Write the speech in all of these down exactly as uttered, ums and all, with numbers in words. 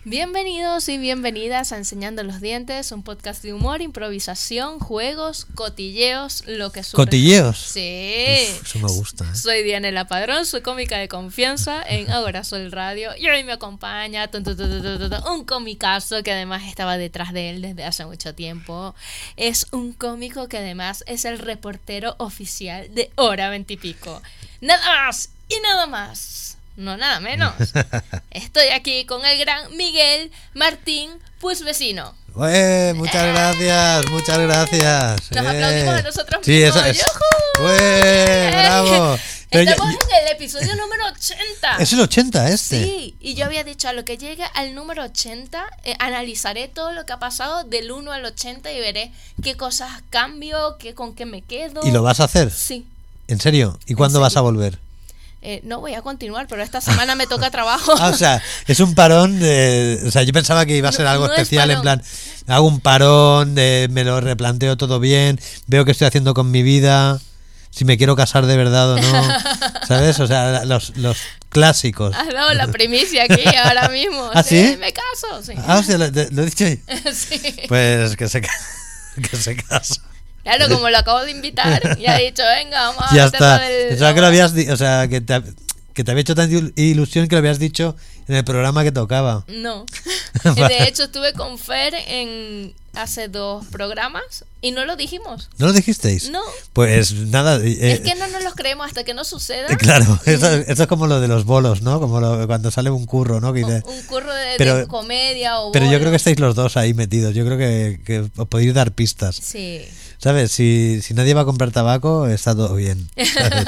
Bienvenidos y bienvenidas a Enseñando los Dientes, un podcast de humor, improvisación, juegos, cotilleos, lo que surja. ¿Cotilleos? Sí. Uf, eso me gusta, ¿eh? Soy Dianela Padrón, soy cómica de confianza en Ahora Soy Radio y hoy me acompaña tu, tu, tu, tu, tu, tu, un comicazo que además estaba detrás de él desde hace mucho tiempo. Es un cómico que además es el reportero oficial de Hora Veintipico. Nada más y nada más. No, nada menos. Estoy aquí con el gran Miguel Martín Puigvecino. ¡Eh! Muchas gracias, muchas gracias. Nos eh. aplaudimos a nosotros sí, mismos. Eso es. ¡Eh! ¡Bravo! Pero Estamos ya, en el episodio número ochenta. Es el ochenta este. Sí, y yo había dicho a lo que llegue al número ochenta, eh, analizaré todo lo que ha pasado del uno al ochenta y veré qué cosas cambio, qué, con qué me quedo. ¿Y lo vas a hacer? Sí. ¿En serio? ¿Y cuándo vas a volver? Eh, no voy a continuar, pero esta semana me toca trabajo. Ah, o sea, es un parón de, o sea, yo pensaba que iba a ser no, algo no especial, en plan, hago un parón, de, me lo replanteo todo bien, veo qué estoy haciendo con mi vida, si me quiero casar de verdad o no, ¿sabes? O sea, los, los clásicos. Has dado la primicia aquí ahora mismo. ¿Ah, sí? sí? Me caso, sí. Ah, o sea, lo, lo he dicho. Sí. Pues que se, que se casa. Claro, como lo acabo de invitar, y ha dicho, venga, vamos a ya meterlo está. del... O sea, que lo habías di- o sea, que te, que te había hecho tanta ilusión que lo habías dicho en el programa que tocaba. No. De hecho, estuve con Fer en hace dos programas y no lo dijimos. ¿No lo dijisteis? No. Pues nada. Eh, Es que no nos los creemos hasta que no suceda. eh, Claro, eso, eso es como lo de los bolos, ¿no? Como lo, cuando sale un curro, ¿no? Que dice, Un curro de, pero, de comedia o Pero bolo. yo creo que estáis los dos ahí metidos. Yo creo que, que os podéis dar pistas. Sí. ¿Sabes? Si, si nadie va a comprar tabaco, está todo bien. ¿Sabes?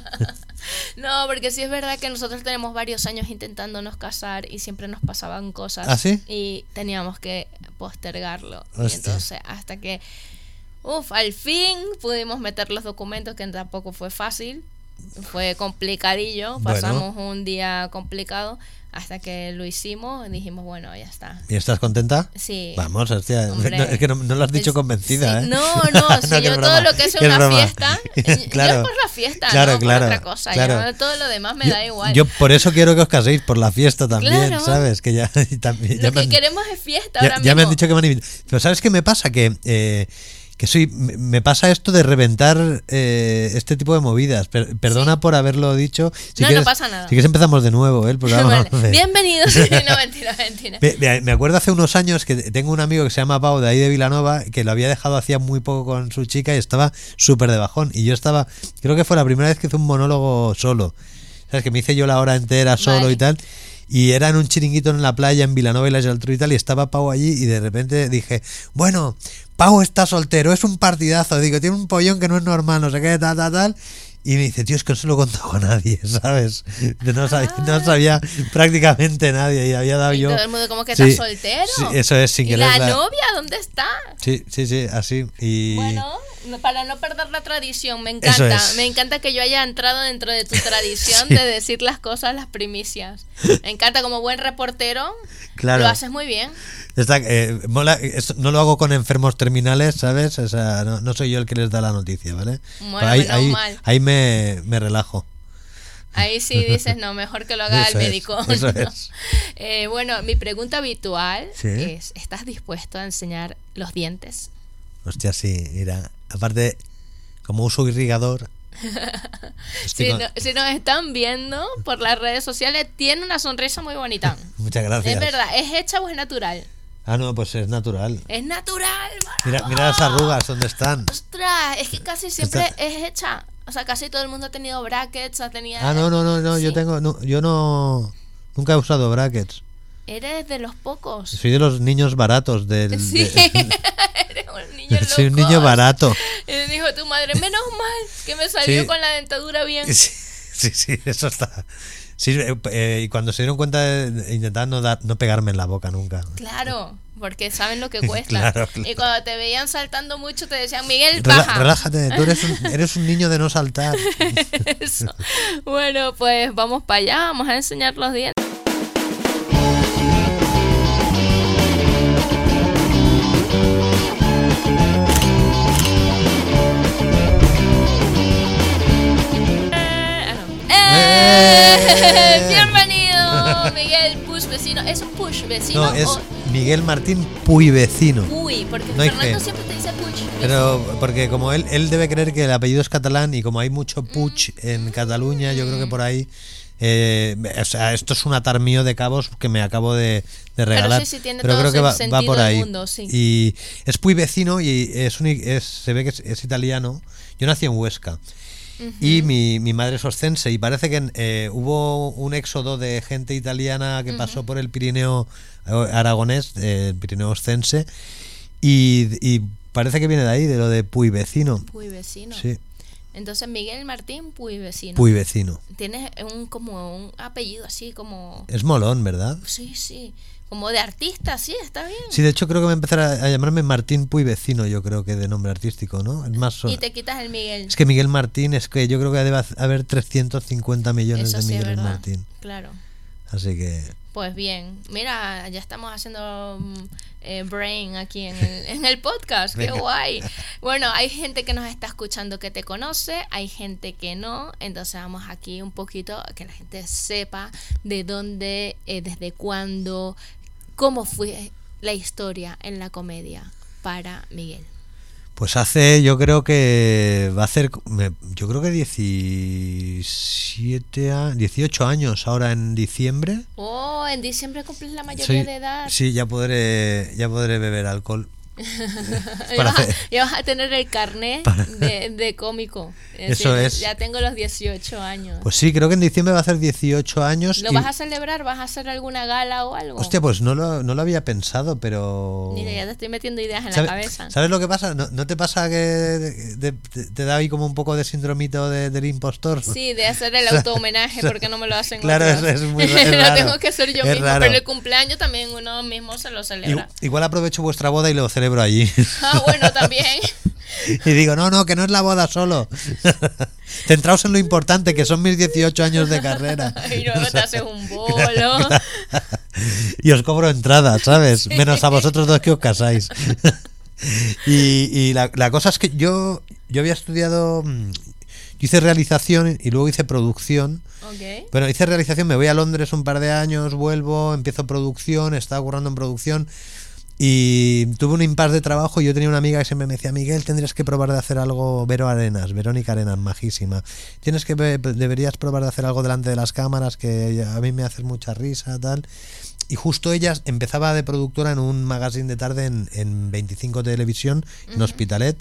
No, porque sí es verdad que nosotros tenemos varios años intentándonos casar y siempre nos pasaban cosas. ¿Ah, sí? Y teníamos que postergarlo. Y Hostia. entonces, hasta que, uff, al fin pudimos meter los documentos, que tampoco fue fácil. Fue complicadillo. Bueno. Pasamos un día complicado. Hasta que lo hicimos, dijimos, bueno, ya está. ¿Y estás contenta? Sí. Vamos, hostia. Hombre. No, es que no, no lo has dicho Es- convencida, sí, ¿eh? No, no, si No, que yo es todo broma, lo que es que es una broma. fiesta, Claro. yo es por la fiesta, Claro, no claro, por otra cosa. claro. Yo, todo lo demás me Yo- da igual. Yo por eso quiero que os caséis, por la fiesta también, Claro. ¿sabes? Que ya, y también, ya lo me que han- queremos es fiesta ya, ahora ya me han mismo. dicho que me han invitado. Pero ¿sabes qué me pasa? Que, eh, que soy me, me pasa esto de reventar eh, este tipo de movidas. Per- perdona Sí. por haberlo dicho. Si No, no quieres, pasa nada. Si quieres empezamos de nuevo, ¿eh? el programa. Vale. Bienvenidos. No, mentira, mentira. Me, me- me acuerdo hace unos años que tengo un amigo que se llama Pau de ahí de Vilanova que lo había dejado hacía muy poco con su chica y estaba súper de bajón. Y yo estaba, creo que fue la primera vez que hice un monólogo solo. ¿Sabes? Que me hice yo la hora entera solo Vale. y tal. Y era en un chiringuito en la playa en Vilanova y la Geltrú y tal. Y estaba Pau allí y de repente dije, bueno, Pau está soltero, es un partidazo. Digo, tiene un pollón que no es normal, no sé qué, tal, tal, tal. Y me dice, tío, es que no se lo he contado a nadie, ¿sabes? No sabía, no sabía prácticamente nadie y había dado Y yo... todo el mundo como que Sí, está soltero. sí, eso es, sin ¿Y querer. la novia dónde está? Sí, sí, sí, así. Y... Bueno, no- para no perder la tradición, me Eso encanta. es. Me encanta que yo haya entrado dentro de tu tradición Sí. de decir las cosas, las primicias. Me encanta, como buen reportero, Claro. lo haces muy bien. Está, eh, mola, esto no lo hago con enfermos terminales, ¿sabes? O sea, no, no soy yo el que les da la noticia, ¿vale? Bueno, ahí menos ahí, mal. ahí me, me relajo. Ahí sí dices, no, mejor que lo haga Eso el es, médico. eso ¿no? es. Eh, bueno, mi pregunta habitual Sí. es, ¿estás dispuesto a enseñar los dientes? Hostia, sí, mira. Aparte, como uso irrigador... estoy Si, con- no- si nos están viendo por las redes sociales, tiene una sonrisa muy bonita. Muchas gracias. Es verdad, ¿es hecha o es natural? Ah, no, pues es natural. Es natural, Mira, bravo. mira las arrugas, ¿dónde están? Ostras, es que casi siempre Está- es hecha. O sea, casi todo el mundo ha tenido brackets, ha tenido... Ah, no, no, no, no, yo Sí. tengo... No, yo no... Nunca he usado brackets. Eres de los pocos. Soy de los niños baratos del... Sí, de- eres un niño loco. soy un niño barato. Y dijo tu madre, menos mal que me salió Sí. con la dentadura bien. Sí, sí, sí, eso está. Sí, eh, eh, y cuando se dieron cuenta, de, intentaban no, dar, no pegarme en la boca nunca. Claro, porque saben lo que cuesta. Claro, claro. Y cuando te veían saltando mucho, te decían, Miguel, Rela- baja. relájate, tú eres un, eres un niño de no saltar. Eso. Bueno, pues vamos para allá, vamos a enseñar los dientes. ¡Eh! ¡Bienvenido, Miguel Puigvecino! Es un Push vecino No, es o Miguel Martín Puy vecino. Puy, porque No hay Fernando G. siempre te dice Push vecino. Pero porque como él, él debe creer que el apellido es catalán y como hay mucho Puig en Cataluña, yo creo que por ahí... Eh, o sea, esto es un atar mío de cabos que me acabo de, de regalar. Pero sí, sí, tiene pero todo creo que el va, sentido va por del ahí. mundo, sí. Y es Puy vecino y es, un, es se ve que es, es italiano. Yo nací en Huesca. Ujú. Y mi, mi madre es oscense y parece que eh, hubo un éxodo de gente italiana que pasó por el Pirineo eh, aragonés, eh, el Pirineo oscense, y, y parece que viene de ahí, de lo de Puy vecino. Puy vecino. Sí, Entonces Miguel Martín Puy vecino. Puy vecino. Tienes un como un apellido así como Es molón, ¿verdad? sí, sí, como de artista, sí, está bien. Sí, de hecho creo que me empezará a llamarme Martín Puy vecino, yo creo que de nombre artístico, ¿no? Es más so- Y te quitas el Miguel. Es que Miguel Martín, es que yo creo que debe haber trescientos cincuenta millones Eso de sí es Miguel verdad. Martín. Claro. Así que... Pues bien, mira, ya estamos haciendo mm, eh, brain aquí en el, en el podcast, qué Venga. guay. Bueno, hay gente que nos está escuchando que te conoce, hay gente que no, entonces vamos aquí un poquito a que la gente sepa de dónde, eh, desde cuándo, cómo fue la historia en la comedia para Miguel. Pues hace, yo creo que va a hacer, me- yo creo que diecisiete, a- dieciocho años ahora en diciembre. Oh, en diciembre cumples la mayoría Soy- de edad. Sí, ya podré, ya podré beber alcohol. Ya para vas, a, hacer- ya vas a tener el carnet Para- de, de cómico. Eso decir, es. Ya tengo los dieciocho años. Pues sí, creo que en diciembre va a hacer dieciocho años. ¿Lo y- vas a celebrar? ¿Vas a hacer alguna gala o algo? Hostia, pues no lo, no lo había pensado, pero... Mira, ya te estoy metiendo ideas en la ¿Sabe- cabeza. ¿Sabes lo que pasa? ¿No, no te pasa que de- de- te, te da ahí como un poco de síndromito de- del impostor? Sí, de hacer el O sea, auto-homenaje, o sea, porque no me lo hacen claro, otros. es- es muy ra- es Lo raro. tengo que hacer yo Es mismo, raro. pero el cumpleaños también uno mismo se lo celebra. Igu- Igual aprovecho vuestra boda y lo celebro allí. Ah, bueno, también. Y digo, no, no, que no es la boda solo. Centraos en lo importante, que son mis dieciocho años de carrera. Y luego O te sea, haces un bolo. Y os cobro entradas, ¿sabes? Menos a vosotros dos que os casáis. Y, y la, la cosa es que yo, yo había estudiado, mm, yo hice realización y luego hice producción. Ok. Bueno, hice realización, me voy a Londres un par de años, vuelvo, empiezo producción, estaba currando en producción y tuve un impasse de trabajo y yo tenía una amiga que siempre me decía, Miguel, tendrías que probar de hacer algo, Vero Arenas, Verónica Arenas, majísima. Tienes que, ve- deberías probar de hacer algo delante de las cámaras, que a mí me hace mucha risa, tal. Y justo ella empezaba de productora en un magazine de tarde en, en veinticinco Televisión, en Hospitalet.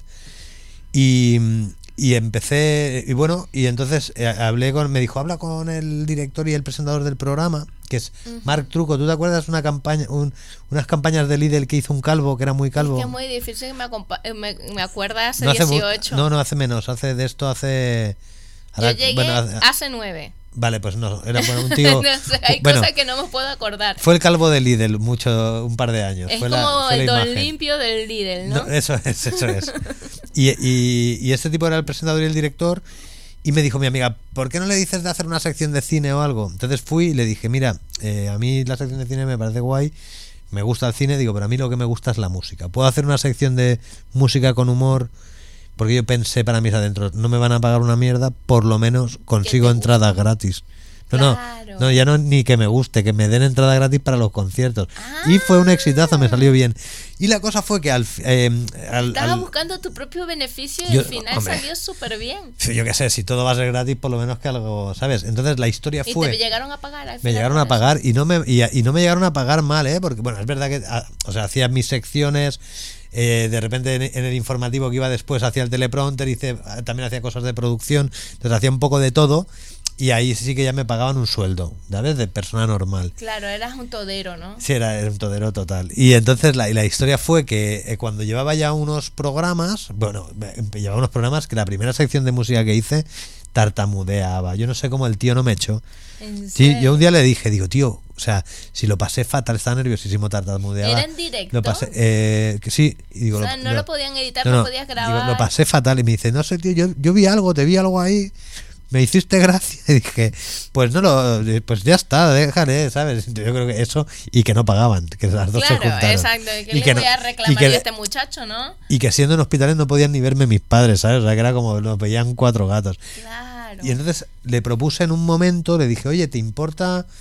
Y, y empecé, y bueno, y entonces eh, hablé con, me dijo, habla con el director y el presentador del programa, que es Marc Truco. ¿Tú te acuerdas una campaña, un, unas campañas de Lidl que hizo un calvo, que era muy calvo? Es que es muy difícil que me, acompa- eh, me, me acuerda hace no hace mu- dieciocho. no, no hace menos, hace de esto hace... Yo ahora- llegué bueno, hace- hace nueve. vale, pues no, era bueno, un tío... No sé, hay bueno, cosas que no me puedo acordar. fue el calvo de Lidl mucho, un par de años. Es fue como la, fue el la don imagen. limpio del Lidl, ¿no? No, eso es, eso es. Y, y, y este tipo era el presentador y el director. Y me dijo mi amiga, ¿por qué no le dices de hacer una sección de cine o algo? Entonces fui y le dije, mira, eh, a mí la sección de cine me parece guay, me gusta el cine, digo, pero a mí lo que me gusta es la música. ¿Puedo hacer una sección de música con humor? Porque yo pensé para mis adentros, no me van a pagar una mierda, por lo menos consigo guste. entradas gratis. No, Claro. no, no, ya no ni que me guste, que me den entrada gratis para los conciertos. Y fue un exitazo, me salió bien. Y la cosa fue que al... eh, al- Estabas al- buscando tu propio beneficio y Yo- al final hombre. salió súper bien. Sí, yo qué sé, si todo va a ser gratis, por lo menos que algo, ¿sabes? Entonces la historia Y fue... te llegaron a pagar al Me final llegaron por a eso. pagar y no me y, y no me llegaron a pagar mal, ¿eh? Porque, bueno, es verdad que, ah, o sea, hacía mis secciones, eh, de repente en, en el informativo que iba después hacía el teleprompter, hice, también hacía cosas de producción, entonces hacía un poco de todo y ahí sí que ya me pagaban un sueldo, ¿sabes? De persona normal. Claro, eras un todero, ¿no? Sí, era, era un todero total. Y entonces la, y la historia fue que eh, cuando llevaba ya unos programas, bueno, me- llevaba unos programas que la primera sección de música que hice tartamudeaba. Yo no sé cómo el tío no me echó. ¿En Sí, serio? yo un día le dije, digo, tío, o sea, si lo pasé fatal, estaba nerviosísimo, tartamudeaba. ¿Era en directo? Lo pasé, eh, que sí. Y digo, O sea, no lo podían editar, no, no no, podías digo, grabar. lo pasé fatal. Y me dice, no sé, tío, yo, yo vi algo, te vi algo ahí. Me hiciste gracia y dije, pues no lo, pues ya está, déjale, ¿sabes? Yo creo que eso y que no pagaban, que las dos se Claro, juntaron. exacto. ¿Qué Y le que voy no- a y reclamar que- yo a este muchacho, no? Y que siendo en hospitales no podían ni verme mis padres, ¿sabes? O sea, que era como, nos veían cuatro gatos. Claro. Y entonces le propuse en un momento, le dije, oye, ¿te importa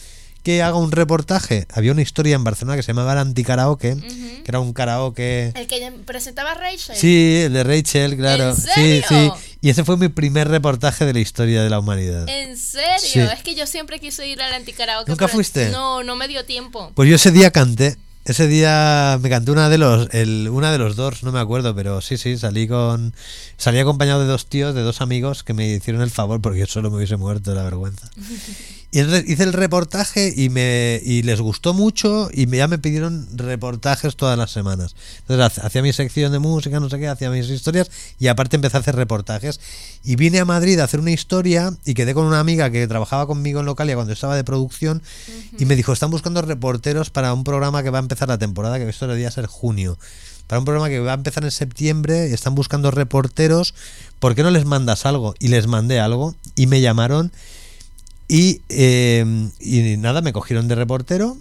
que haga un reportaje? Había una historia en Barcelona que se llamaba el Anticaraoke, Ujú. que era un karaoke... El que presentaba Rachel. Sí, el de Rachel, claro. ¿En Sí, serio? sí. Y ese fue mi primer reportaje de la historia de la humanidad. ¿En serio? Sí. Es que yo siempre quise ir al Anticaraoke. ¿Nunca pero fuiste? No, no me dio tiempo. Pues yo ese día canté. Ese día me canté una de los el, una de los Doors, no me acuerdo, pero sí, sí, salí con salí acompañado de dos tíos, de dos amigos que me hicieron el favor porque yo solo me hubiese muerto de la vergüenza. Y entonces hice el reportaje y me y les gustó mucho y me, ya me pidieron reportajes todas las semanas. Entonces hacía mi sección de música, no sé qué, hacía mis historias y aparte empecé a hacer reportajes. Y vine a Madrid a hacer una historia y quedé con una amiga que trabajaba conmigo en Localia cuando estaba de producción y me dijo, están buscando reporteros para un programa que va a empezar la temporada, que esto debería ser junio. Para un programa que va a empezar en septiembre, están buscando reporteros, ¿por qué no les mandas algo? Y les mandé algo y me llamaron. Y, eh, y nada, me cogieron de reportero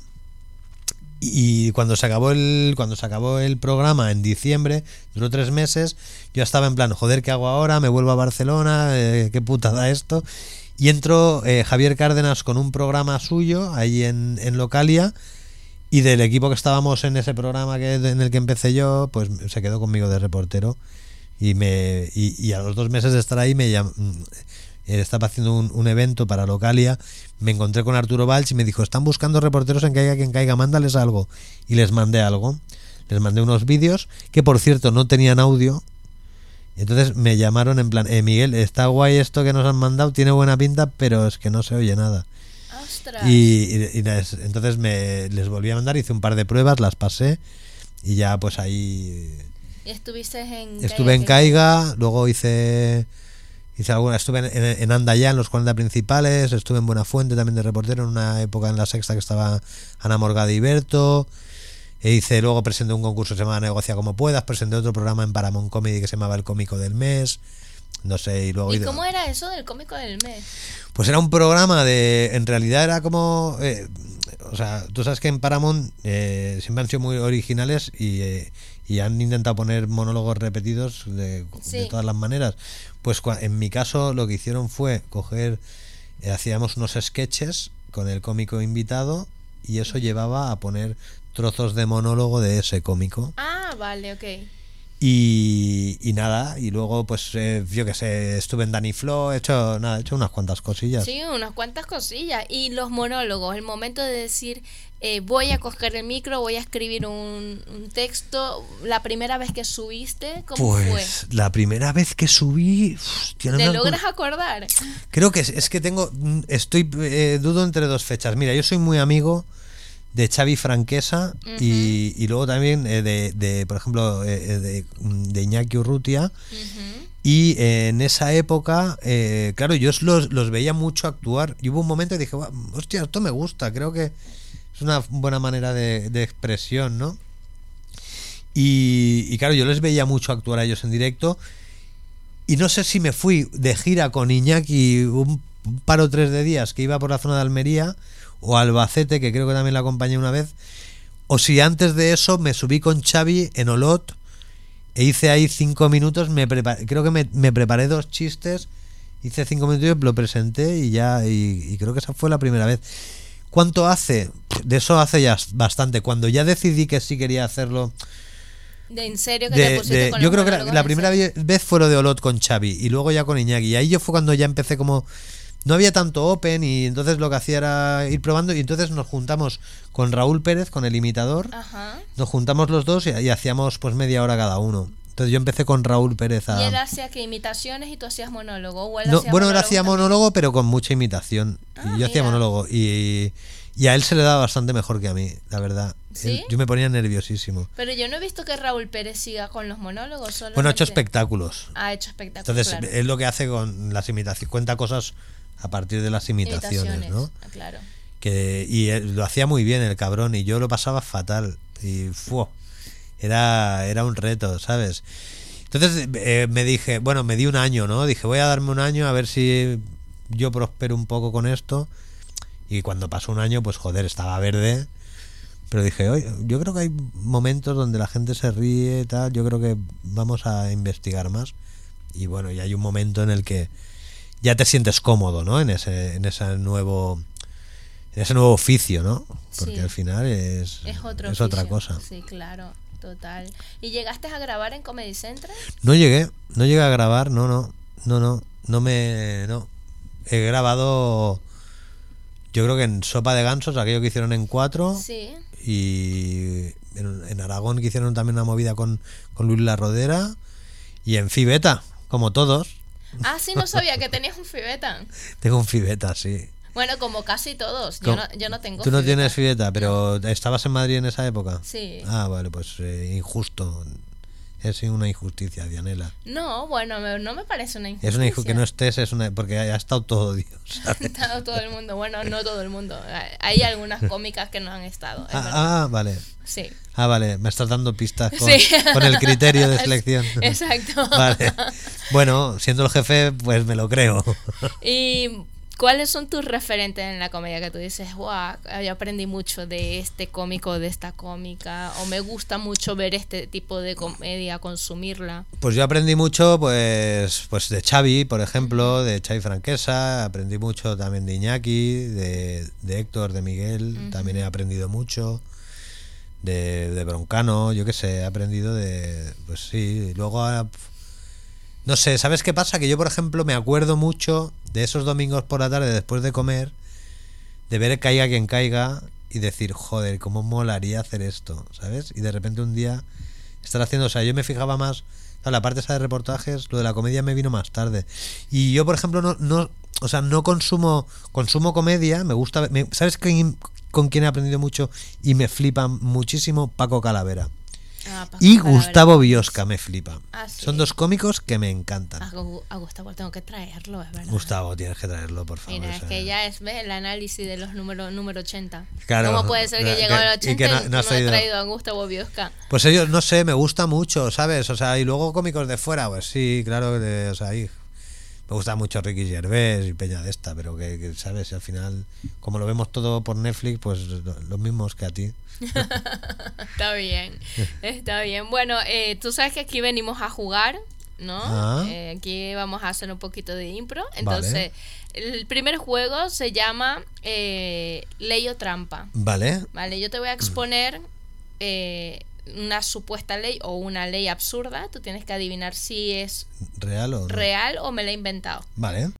y cuando se acabó el cuando se acabó el programa en diciembre, duró tres meses, yo estaba en plan, joder, ¿qué hago ahora? Me vuelvo a Barcelona, eh, qué putada esto. Y entró eh, Javier Cárdenas con un programa suyo ahí en, en Localia y del equipo que estábamos en ese programa que, en el que empecé yo, pues se quedó conmigo de reportero y, me, y, y a los dos meses de estar ahí me llamó. Estaba haciendo un, un evento para Localia, me encontré con Arturo Valls y me dijo, están buscando reporteros en Caiga quien caiga, mándales algo. Y les mandé algo, les mandé unos vídeos que por cierto no tenían audio. Entonces me llamaron en plan, eh, Miguel, está guay esto que nos han mandado, tiene buena pinta, pero es que no se oye nada. Ostras. Y, y, y les- entonces me les volví a mandar, hice un par de pruebas, las pasé y ya pues ahí ¿Y estuviste en estuve en Caiga, luego hice hice alguna, estuve en, en, en Andayá en los cuarenta principales, estuve en Buenafuente también de reportero en una época en La Sexta que estaba Ana Morgade y Berto, e hice luego presenté un concurso que se llamaba Negocia como puedas, presenté otro programa en Paramount Comedy que se llamaba El Cómico del Mes, no sé, y luego ¿Y he ido- cómo era eso del cómico del mes? pues era un programa de, en realidad era como, eh, o sea, tú sabes que en Paramount eh, siempre han sido muy originales y, eh, y han intentado poner monólogos repetidos de, Sí. de todas las maneras. Pues cua- en mi caso lo que hicieron fue coger, eh, hacíamos unos sketches con el cómico invitado y eso llevaba a poner trozos de monólogo de ese cómico. Ah, vale, ok. Y, y nada, y luego pues eh, yo que sé, estuve en Danny Flow, he hecho nada, he hecho unas cuantas cosillas. Sí, unas cuantas cosillas. Y los monólogos, el momento de decir, eh, voy a coger el micro, voy a escribir un, un texto, la primera vez que subiste, ¿cómo Pues la primera vez que subí, hostia, no fue? me ¿Te acuerdo. logras acordar? Creo que es, es que tengo, mm, estoy, eh, dudo entre dos fechas. Mira, yo soy muy amigo de Xavi Franquesa y, y luego también eh, de, de, por ejemplo, eh, eh, de, de Iñaki Urrutia. Ujú. Y eh, en esa época, eh, claro, yo los, los veía mucho actuar. Y hubo un momento que dije, "Buah, hostia, esto me gusta, creo que es una buena manera de, de expresión, ¿no?" Y, y claro, yo les veía mucho actuar a ellos en directo. Y no sé si me fui de gira con Iñaki un, un par o tres de días que iba por la zona de Almería o Albacete, que creo que también la acompañé una vez, o si antes de eso me subí con Xavi en Olot e hice ahí cinco minutos, me preparé, creo que me, me preparé dos chistes, hice cinco minutos, lo presenté y ya, y, y creo que esa fue la primera vez. ¿Cuánto hace? De eso hace ya bastante. Cuando ya decidí que sí quería hacerlo, De en serio que de- te pusiste de- con yo los creo que la, monólogos la en primera serio? ve- vez fue lo de Olot con Xavi y luego ya con Iñaki. Y ahí yo fue cuando ya empecé como... No había tanto open y entonces lo que hacía era ir probando y entonces nos juntamos con Raúl Pérez, con el imitador. Ajá. Nos juntamos los dos y, y hacíamos pues media hora cada uno. Entonces yo empecé con Raúl Pérez a... ¿Y él hacía que imitaciones y tú hacías monólogo? ¿O él No, hacía bueno, él monólogos hacía también? monólogo pero con mucha imitación. Ah, y yo hacía mira. monólogo y, y a él se le daba bastante mejor que a mí, la verdad. ¿Sí? Él- yo me ponía nerviosísimo. Pero yo no he visto que Raúl Pérez siga con los monólogos. Solamente... Bueno, ha hecho espectáculos. Ha hecho espectáculos. Entonces, claro. es lo que hace con las imitaciones, cuenta cosas a partir de las imitaciones, ¿no? Ah, claro. Que, y él lo hacía muy bien el cabrón, y yo lo pasaba fatal. Y fu, era, era un reto, ¿sabes? Entonces eh, me dije, bueno, me di un año, ¿no? Dije, voy a darme un año a ver si yo prospero un poco con esto. Y cuando pasó un año, pues joder, estaba verde. Pero dije, oye, yo creo que hay momentos donde la gente se ríe y tal. Yo creo que vamos a investigar más. Y bueno, y hay un momento en el que ya te sientes cómodo, ¿no? En ese, en ese nuevo en ese nuevo oficio, ¿no? Porque Sí. al final es, Es otro es otra oficio. cosa. Sí, claro, total. ¿Y llegaste a grabar en Comedy Central? No llegué, no llegué a grabar, no, no, no, no, no me, no. He grabado, yo creo que en Sopa de Gansos, aquello que hicieron en cuatro, Sí. y en, en Aragón que hicieron también una movida con, con Luis La Rodera, y en Fibeta, como todos. Ah, sí, no sabía que tenías un Fibeta. Tengo un Fibeta, sí. Bueno, como casi todos. Yo ¿Cómo? no, yo no tengo Tú no Fibeta. tienes Fibeta, pero ¿estabas en Madrid en esa época? Sí. Ah, vale, pues eh, injusto. Es una injusticia, Dianela. No, bueno, me- no me parece una injusticia. Es una injusticia que no estés, es una porque ha estado todo Dios. Ha estado todo el mundo. Bueno, no todo el mundo. Hay algunas cómicas que no han estado. Es verdad. Ah, ah, vale. Sí. Ah, vale, me estás dando pistas con, Sí. con el criterio de selección. Exacto. Vale. Bueno, siendo el jefe, pues me lo creo. ¿Y cuáles son tus referentes en la comedia que tú dices, wow, yo aprendí mucho de este cómico, de esta cómica, o me gusta mucho ver este tipo de comedia, consumirla? Pues yo aprendí mucho, pues, pues de Xavi, por ejemplo, de Xavi Franquesa, aprendí mucho también de Iñaki, de, de Héctor, de Miguel, Ujú. también he aprendido mucho, de, de Broncano, yo qué sé, he aprendido de, pues sí, y luego, ah, no sé, ¿sabes qué pasa? Que yo, por ejemplo, me acuerdo mucho de esos domingos por la tarde después de comer, de ver Caiga quien caiga y decir, joder, cómo molaría hacer esto, ¿sabes? Y de repente un día estar haciendo, o sea, yo me fijaba más, claro, la parte esa de reportajes, lo de la comedia me vino más tarde. Y yo, por ejemplo, no, no o sea, no consumo, consumo comedia, me gusta, me, ¿sabes quién, con quién he aprendido mucho y me flipa muchísimo? Paco Calavera. Ah, Paco Y Calavera. Gustavo Biosca me flipa. Ah, sí. Son dos cómicos que me encantan. A, Gu- a Gustavo tengo que traerlo, es verdad. Gustavo, tienes que traerlo, por favor. Mira, o es sea. que ya es ¿ves? El análisis de los números número ochenta. Claro. ¿Cómo puede ser que Que- llegó al y ochenta que y no- no, no has he traído- traído a Gustavo Biosca? Pues ellos, no sé, me gusta mucho, ¿sabes? O sea, y luego cómicos de fuera, pues sí, claro, de, o sea, ahí me gusta mucho Ricky Gervais y Peña de esta, pero que, que, ¿sabes? Y al final, como lo vemos todo por Netflix, pues lo- los mismos que a ti. Está bien, está bien. Bueno, eh, tú sabes que aquí venimos a jugar, ¿no? Ah. Eh, aquí vamos a hacer un poquito de impro. Entonces, el primer juego se llama eh, Ley o Trampa. ¿Vale? Vale, yo te voy a exponer eh, una supuesta ley o una ley absurda. Tú tienes que adivinar si es ¿Real o no? real o me la he inventado. Vale.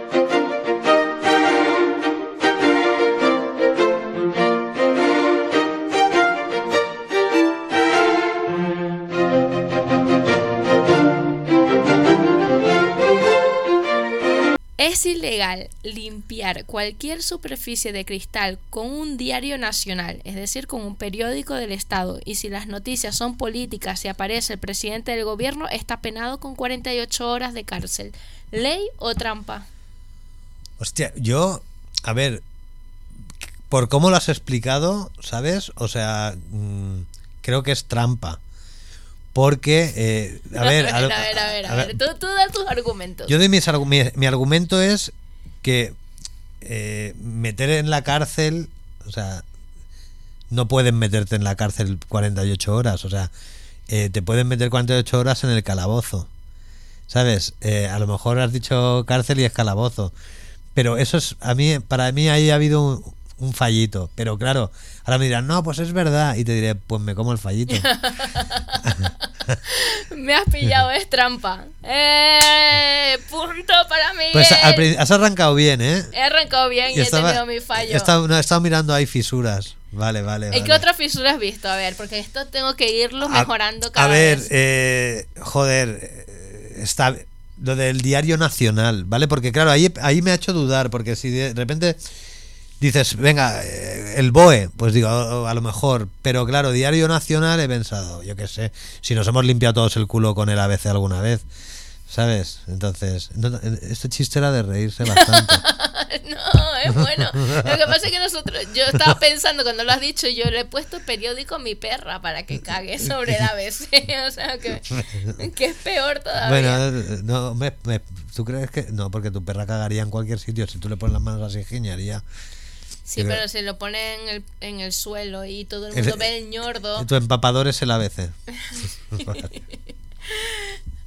Es ilegal limpiar cualquier superficie de cristal con un diario nacional, es decir, con un periódico del Estado, y si las noticias son políticas y aparece el presidente del gobierno, está penado con cuarenta y ocho horas de cárcel. ¿Ley o trampa? Hostia, yo, a ver, por cómo lo has explicado, ¿sabes? O sea, mmm, creo que es trampa. Porque, eh, a ver, a ver, a ver, a ver, a ver. Tú, tú da tus argumentos. Yo doy mis argu- mi, mi argumento es que eh, meter en la cárcel, o sea, no pueden meterte en la cárcel cuarenta y ocho horas, o sea, eh, te pueden meter cuarenta y ocho horas en el calabozo, ¿sabes? Eh, a lo mejor has dicho cárcel y es calabozo, pero eso es, a mí, para mí ahí ha habido un, un fallito, pero claro, ahora me dirán, no, pues es verdad, y te diré, pues me como el fallito. Me has pillado, es trampa. ¡Eh! Punto para mí. Pues al prin- has arrancado bien, ¿eh? He arrancado bien y, he tenido mi fallo. He estado, no, he estado mirando ahí fisuras. Vale, vale. ¿Y vale. qué otra fisura has visto? A ver, porque esto tengo que irlo A- mejorando cada A ver, vez. eh, joder, eh, está lo del diario nacional, ¿vale? Porque claro, ahí, ahí me ha hecho dudar, porque si de repente dices, venga, eh, el B O E, pues digo, a, a lo mejor, pero claro, diario nacional he pensado, yo qué sé, si nos hemos limpiado todos el culo con el A B C alguna vez, ¿sabes? Entonces, no, no, este chiste era de reírse bastante. No, es bueno. Lo que pasa es que nosotros, yo estaba pensando cuando lo has dicho, yo le he puesto periódico a mi perra para que cague sobre el A B C. O sea, que, que es peor todavía. Bueno, no, me, me- ¿tú crees que...? No, porque tu perra cagaría en cualquier sitio, si tú le pones las manos así, giñaría. Sí, yo creo- pero si lo pone en el, en el suelo y todo el El- mundo ve el ñordo. Tu empapador es el A B C.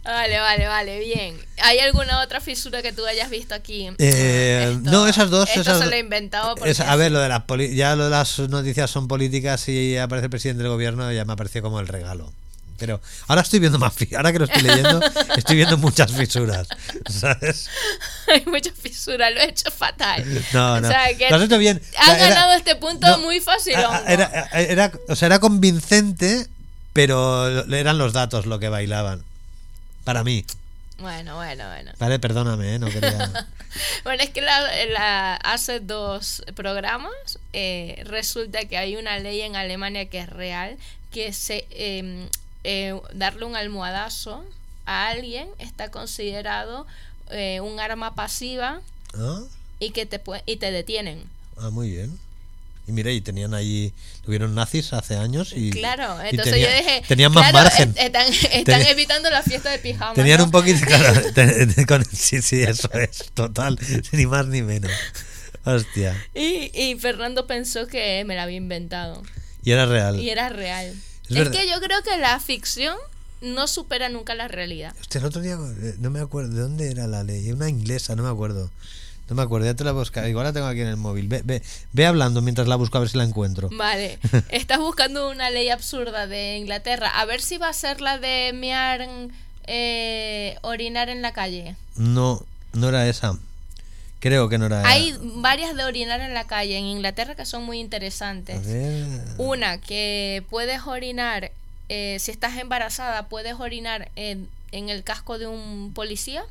Vale, vale, vale, bien. ¿Hay alguna otra fisura que tú hayas visto aquí? Eh, Esto- no, esas dos. Esto esas se do- lo he inventado porque es- a ver, lo de las poli- ya lo de las noticias son políticas y aparece el presidente del gobierno, ya me apareció como el regalo. Pero ahora estoy viendo más, fi- ahora que lo estoy leyendo, estoy viendo muchas fisuras, ¿sabes? hay mucha fisura, lo he hecho fatal. No, no. O sea, que Lo has hecho bien. O has sea, era- ganado este punto no, muy fácil. a- a- Era, era, o sea, era convincente, pero eran los datos lo que bailaban. Para mí. Bueno, bueno, bueno. Vale, perdóname, ¿eh? No quería. Bueno, es que la, la- hace dos programas eh, resulta que hay una ley en Alemania que es real, que se eh, eh, darle un almohadazo a alguien está considerado eh, un arma pasiva ¿Ah? y que te pue- y te detienen. Ah, muy bien. Y mira, y tenían ahí, tuvieron nazis hace años y. Claro, y entonces tenía- yo dije, Tenían más claro, margen. es- están, están Tenía- evitando la fiesta de pijama. Tenían ¿no? un poquito, claro, te- te- con- sí, sí, eso es, total, ni más ni menos. Hostia. Y, y Fernando pensó que me la había inventado. Y era real. Y era real. Es Es, verdad. que yo creo que la ficción no supera nunca la realidad. Hostia, el otro día, eh, no me acuerdo, ¿de dónde era la ley? Una inglesa, no me acuerdo. No me acuerdo, ya te la busco. Igual la tengo aquí en el móvil. Ve, ve, ve hablando mientras la busco a ver si la encuentro. Vale, estás buscando una ley absurda de Inglaterra. A ver si va a ser la de mear, eh, orinar en la calle. No, no era esa. Creo que no era. Hay varias de orinar en la calle en Inglaterra que son muy A interesantes. ver. Una que puedes orinar, eh, si estás embarazada, puedes orinar en, en el casco de un policía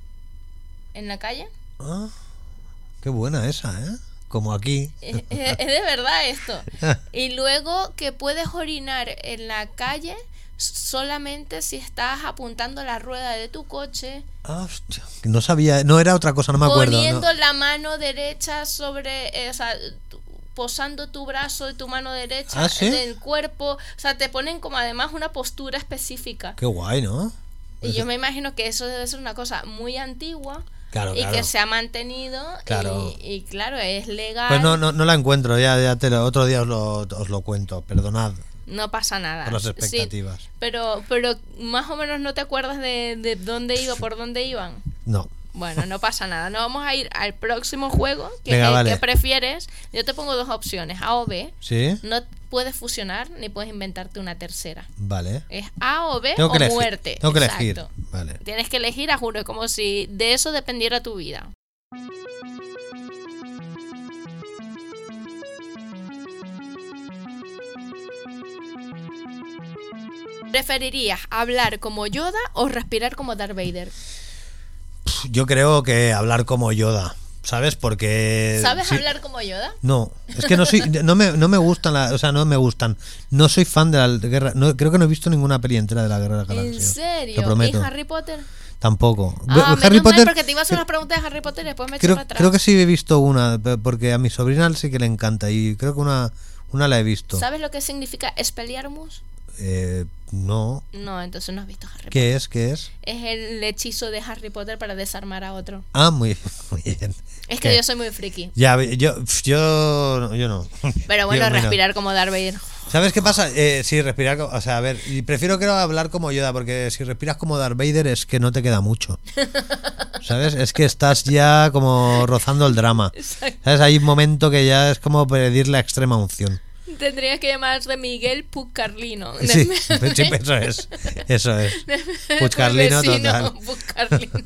en la calle. Ah, qué buena esa, ¿eh? Como aquí. Es, es- es de verdad esto. Y luego que puedes orinar en la calle solamente si estás apuntando la rueda de tu coche, Ah, hostia, no sabía, no era otra cosa, no me acuerdo. poniendo no. la mano derecha sobre, eh, o sea, tu- posando tu brazo de tu mano derecha ¿Ah, sí? en el cuerpo. O sea, te ponen como además una postura específica. Qué guay, ¿no? Y yo me imagino que eso debe ser una cosa muy antigua. Claro, y claro. que se ha mantenido. Claro. Y, y claro, es legal. Pues no, no, no la encuentro, ya, ya te lo- otro día os lo, os lo cuento, perdonad No pasa nada. por las Sí, expectativas. pero, pero más o menos no te acuerdas de, de dónde iba, por dónde iban. No. Bueno, no pasa nada. No vamos a ir al próximo juego. Que Venga, es el vale. que prefieres. Yo te pongo dos opciones, A o B. ¿Sí? No puedes fusionar ni puedes inventarte una tercera. Vale. Es A o B Tengo o que elegir. muerte. Tengo que Exacto. elegir. Vale. Tienes que elegir, a juro, como si de eso dependiera tu vida. ¿Preferirías hablar como Yoda o respirar como Darth Vader? Yo creo que hablar como Yoda, ¿sabes? Porque. ¿Sabes sí- hablar como Yoda? No, es que no soy, no me, no me gustan, la- o sea, no me gustan. No soy fan de la guerra, no, creo que no he visto ninguna peli entera de la guerra de las ¿En galaxias. serio? Lo prometo. ¿Y Harry Potter? Tampoco. Ah, Harry menos mal, Potter. porque te iba a hacer unas preguntas de Harry Potter y después me eché Creo, para atrás. creo que sí he visto una, pe- porque a mi sobrina sí que le encanta y creo que una, una la he visto. ¿Sabes lo que significa Expelliarmus? Eh, no. No, entonces no has visto Harry Potter. ¿Qué es? ¿Qué es? Es el hechizo de Harry Potter para desarmar a otro. Ah, muy, muy bien. Es que ¿Qué? yo soy muy friki. Ya, yo, yo, yo no. Pero bueno, Yo, mira. respirar como Darth Vader. ¿Sabes qué pasa? Eh, sí, respirar, co- o sea, a ver, y prefiero que hablar como Yoda, porque si respiras como Darth Vader es que no te queda mucho. ¿Sabes? Es que estás ya como rozando el drama. ¿Sabes? Hay un momento que ya es como pedir la extrema unción. Tendrías que llamarse Miguel Puccarlino. Sí, sí, eso es. Eso es. Puigcarlino total. Puigcarlino.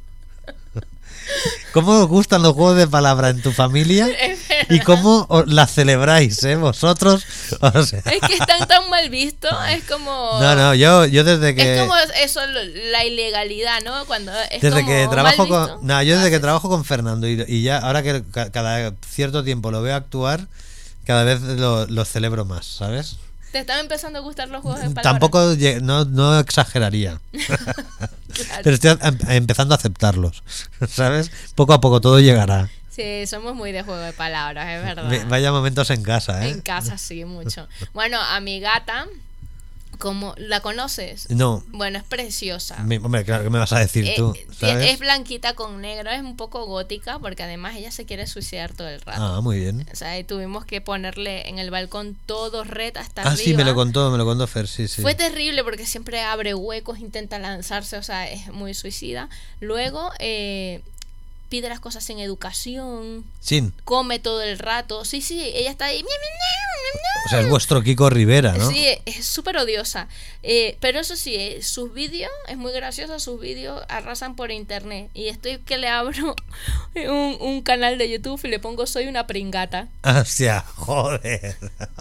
¿Cómo os gustan los juegos de palabra en tu familia? Es verdad. ¿Y cómo os las celebráis, eh? Vosotros. O sea, Es que están tan mal vistos. Es como. no, no, yo, yo desde que. Es como eso, lo- la ilegalidad, ¿no? Cuando es Desde como que mal trabajo visto. con. No, yo desde que Haces- trabajo con Fernando y, y ya, ahora que ca- cada cierto tiempo lo veo actuar, cada vez lo, lo celebro más, ¿sabes? Te están empezando a gustar los juegos de palabras. Tampoco lle- no, no exageraría. Claro. Pero estoy em- empezando a aceptarlos, ¿sabes? Poco a poco todo llegará. Sí, somos muy de juego de palabras, es verdad. Ve- Vaya momentos en casa, ¿eh? En casa sí, mucho. Bueno, a mi gata, ¿Cómo? ¿La conoces? No. Bueno, es preciosa. Mi- hombre, claro que me vas a decir Eh, tú, eh, ¿sabes? es blanquita con negro, es un poco gótica porque además ella se quiere suicidar todo el rato. Ah, muy bien. O sea, y tuvimos que ponerle en el balcón todo red hasta Ah, arriba. sí, me lo contó, me lo contó Fer, sí, sí. Fue terrible porque siempre abre huecos, intenta lanzarse, o sea, es muy suicida. Luego eh, pide las cosas sin educación, Sin. come todo el rato. Sí, sí, ella está ahí. miau, miau, miau, miau. O sea, es vuestro Kiko Rivera, ¿no? Sí, es súper odiosa. Eh, pero eso sí, eh, sus vídeos, es muy gracioso, sus vídeos arrasan por internet. Y estoy que le abro un, un canal de YouTube y le pongo soy una pringata. Hostia, joder.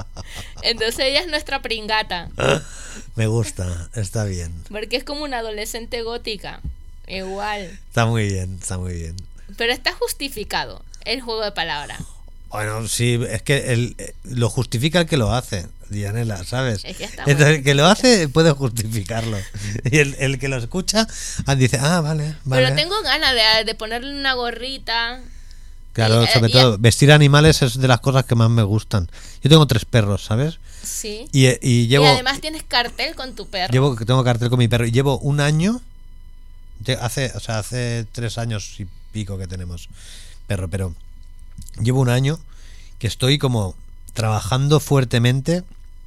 Entonces ella es nuestra pringata. Me gusta, está bien. Porque es como una adolescente gótica. Igual. Está muy bien, está muy bien. Pero está justificado el juego de palabras. Bueno, sí, es que el, eh, lo justifica el que lo hace, Dianela, ¿sabes? Es que está muy Entonces, el que lo hace puede justificarlo. Y el, el que lo escucha ah, dice, ah, vale, vale. Pero tengo ganas de, de ponerle una gorrita. Claro, y, eh, sobre y- todo, vestir animales es de las cosas que más me gustan. Yo tengo tres perros, ¿sabes? Sí. Y, eh, y llevo, Y además tienes cartel con tu perro. llevo, tengo cartel con mi perro y llevo un año, lle- hace, o sea, hace tres años y pico que tenemos perro, pero llevo un año que estoy como trabajando fuertemente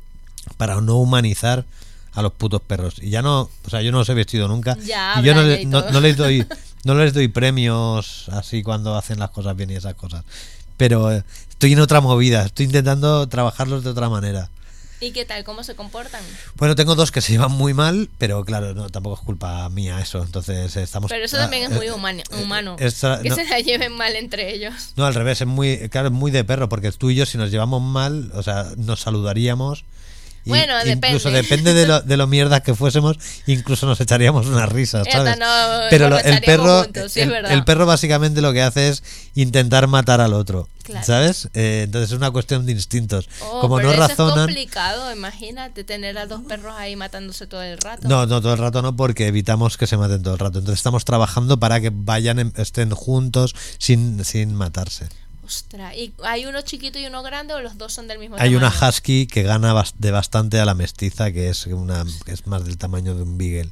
para no humanizar a los putos perros. Y ya no, o sea, yo no los he vestido nunca. Ya, y yo no, hablan le- ya y no, todo. no les doy, no les doy premios así cuando hacen las cosas bien y esas cosas. Pero eh, estoy en otra movida, estoy intentando trabajarlos de otra manera. ¿Y qué tal? ¿Cómo se comportan? Bueno, tengo dos que se llevan muy mal, pero claro, no, tampoco es culpa mía eso. Entonces eh, estamos. Pero eso también es ah, muy eh, humano. eh, humano. esta- que no, se la lleven mal entre ellos. no, al revés, es muy, claro, es muy de perro, porque tú y yo si nos llevamos mal, o sea, nos saludaríamos. Y Bueno, incluso depende. depende de lo, de lo mierdas que fuésemos, incluso nos echaríamos unas risas, Esta ¿sabes? no, Pero lo- el borracharíamos perro, juntos, sí, es el, verdad. el perro básicamente lo que hace es intentar matar al otro, Claro. ¿sabes? Eh, entonces es una cuestión de instintos. Oh, Como pero no eso razonan. es complicado, imagínate tener a dos perros ahí matándose todo el rato. No, no, todo el rato no, porque evitamos que se maten todo el rato. Entonces estamos trabajando para que vayan, en- estén juntos sin, sin matarse. Ostras, ¿y hay uno chiquito y uno grande o los dos son del mismo Hay una tamaño? husky que gana bas- de bastante a la mestiza, que es una que es más del tamaño de un beagle.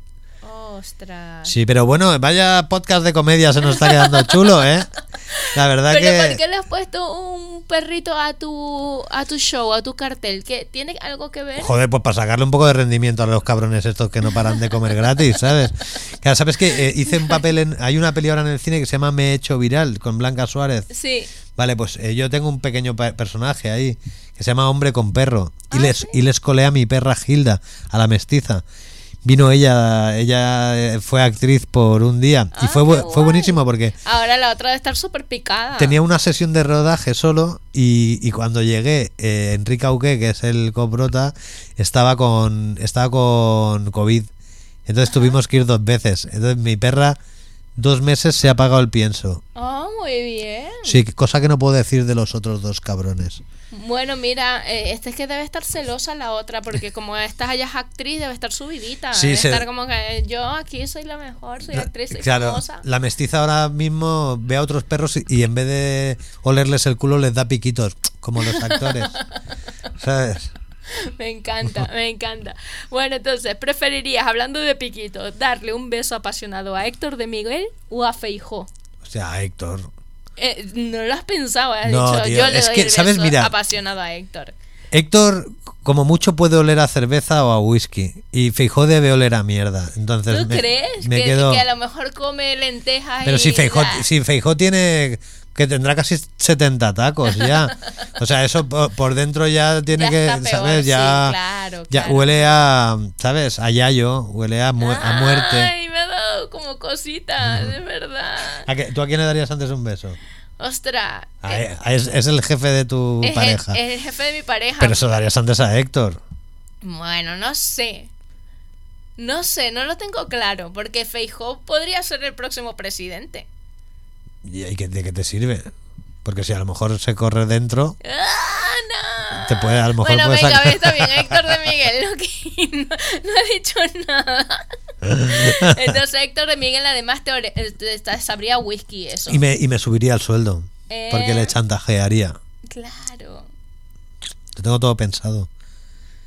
Ostras. Sí, pero bueno, vaya podcast de comedia se nos está quedando chulo, ¿eh? La verdad Pero ¿por que qué le has puesto un perrito a tu a tu show, a tu cartel? ¿Que tiene algo que ver? joder, pues para sacarle un poco de rendimiento a los cabrones estos que no paran de comer gratis, ¿sabes? Claro, sabes que eh, hice un papel en hay una peli ahora en el cine que se llama Me he hecho viral con Blanca Suárez. Sí. Vale, pues eh, yo tengo un pequeño pa- personaje ahí que se llama Hombre con Perro y Ah, les ¿sí? y les colé a mi perra Gilda, a la mestiza. Vino ella, ella eh, fue actriz por un día y Ah, fue bu- qué fue guay. buenísimo porque Ahora la otra debe estar súper picada. tenía una sesión de rodaje solo y, y cuando llegué, eh, Enrique Auqué, que es el coprota, estaba con estaba con COVID. Entonces tuvimos que ir dos veces. Entonces mi perra dos meses se ha pagado el pienso. Oh, muy bien. Sí, cosa que no puedo decir de los otros dos cabrones. Bueno, mira, eh, este es que debe estar celosa la otra, porque como esta ya es actriz, debe estar subidita. Sí, debe se- estar como que yo aquí soy la mejor, soy actriz, soy Claro, famosa. la mestiza ahora mismo ve a otros perros y, y en vez de olerles el culo les da piquitos, como los actores. ¿Sabes? Me encanta, me encanta. Bueno, entonces, ¿preferirías, hablando de piquito, darle un beso apasionado a Héctor de Miguel o a Feijó? O sea, Héctor. Eh, no lo has pensado, has No, dicho, tío, yo le es doy que, el ¿sabes? beso Mira. apasionado a Héctor. Héctor, como mucho, puede oler a cerveza o a whisky. Y Feijó debe oler a mierda. Entonces ¿Tú me, crees me que, quedo. que a lo mejor come lentejas Pero y... si Feijó, Ah, si Feijó tiene. Que tendrá casi setenta tacos ya. O sea, eso por, por dentro ya tiene ya que. está peor, ¿Sabes? sí, Ya. claro, Ya claro. huele a. ¿Sabes? A yayo. Huele a, mu- a muerte. Ay, me ha dado como cosita, de verdad. ¿A qué- ¿Tú a quién le darías antes un beso? Ostras. A- eh, a- es, es el jefe de tu es, pareja. el, es el jefe de mi pareja. Pero eso darías antes a Héctor. Bueno, no sé. No sé, no lo tengo claro, porque Feijóo podría ser el próximo presidente. ¿Y y qué- de qué te sirve? Porque si a lo mejor se corre dentro, ¡Ah, no! te puede, a lo mejor Bueno, puede venga, sacar- está bien, Héctor de Miguel, no, que no, no ha dicho nada. Entonces Héctor de Miguel además te, ore- te- te sabría whisky eso. y, me, y me subiría el sueldo. Eh. Porque le chantajearía. Claro. Lo tengo todo pensado.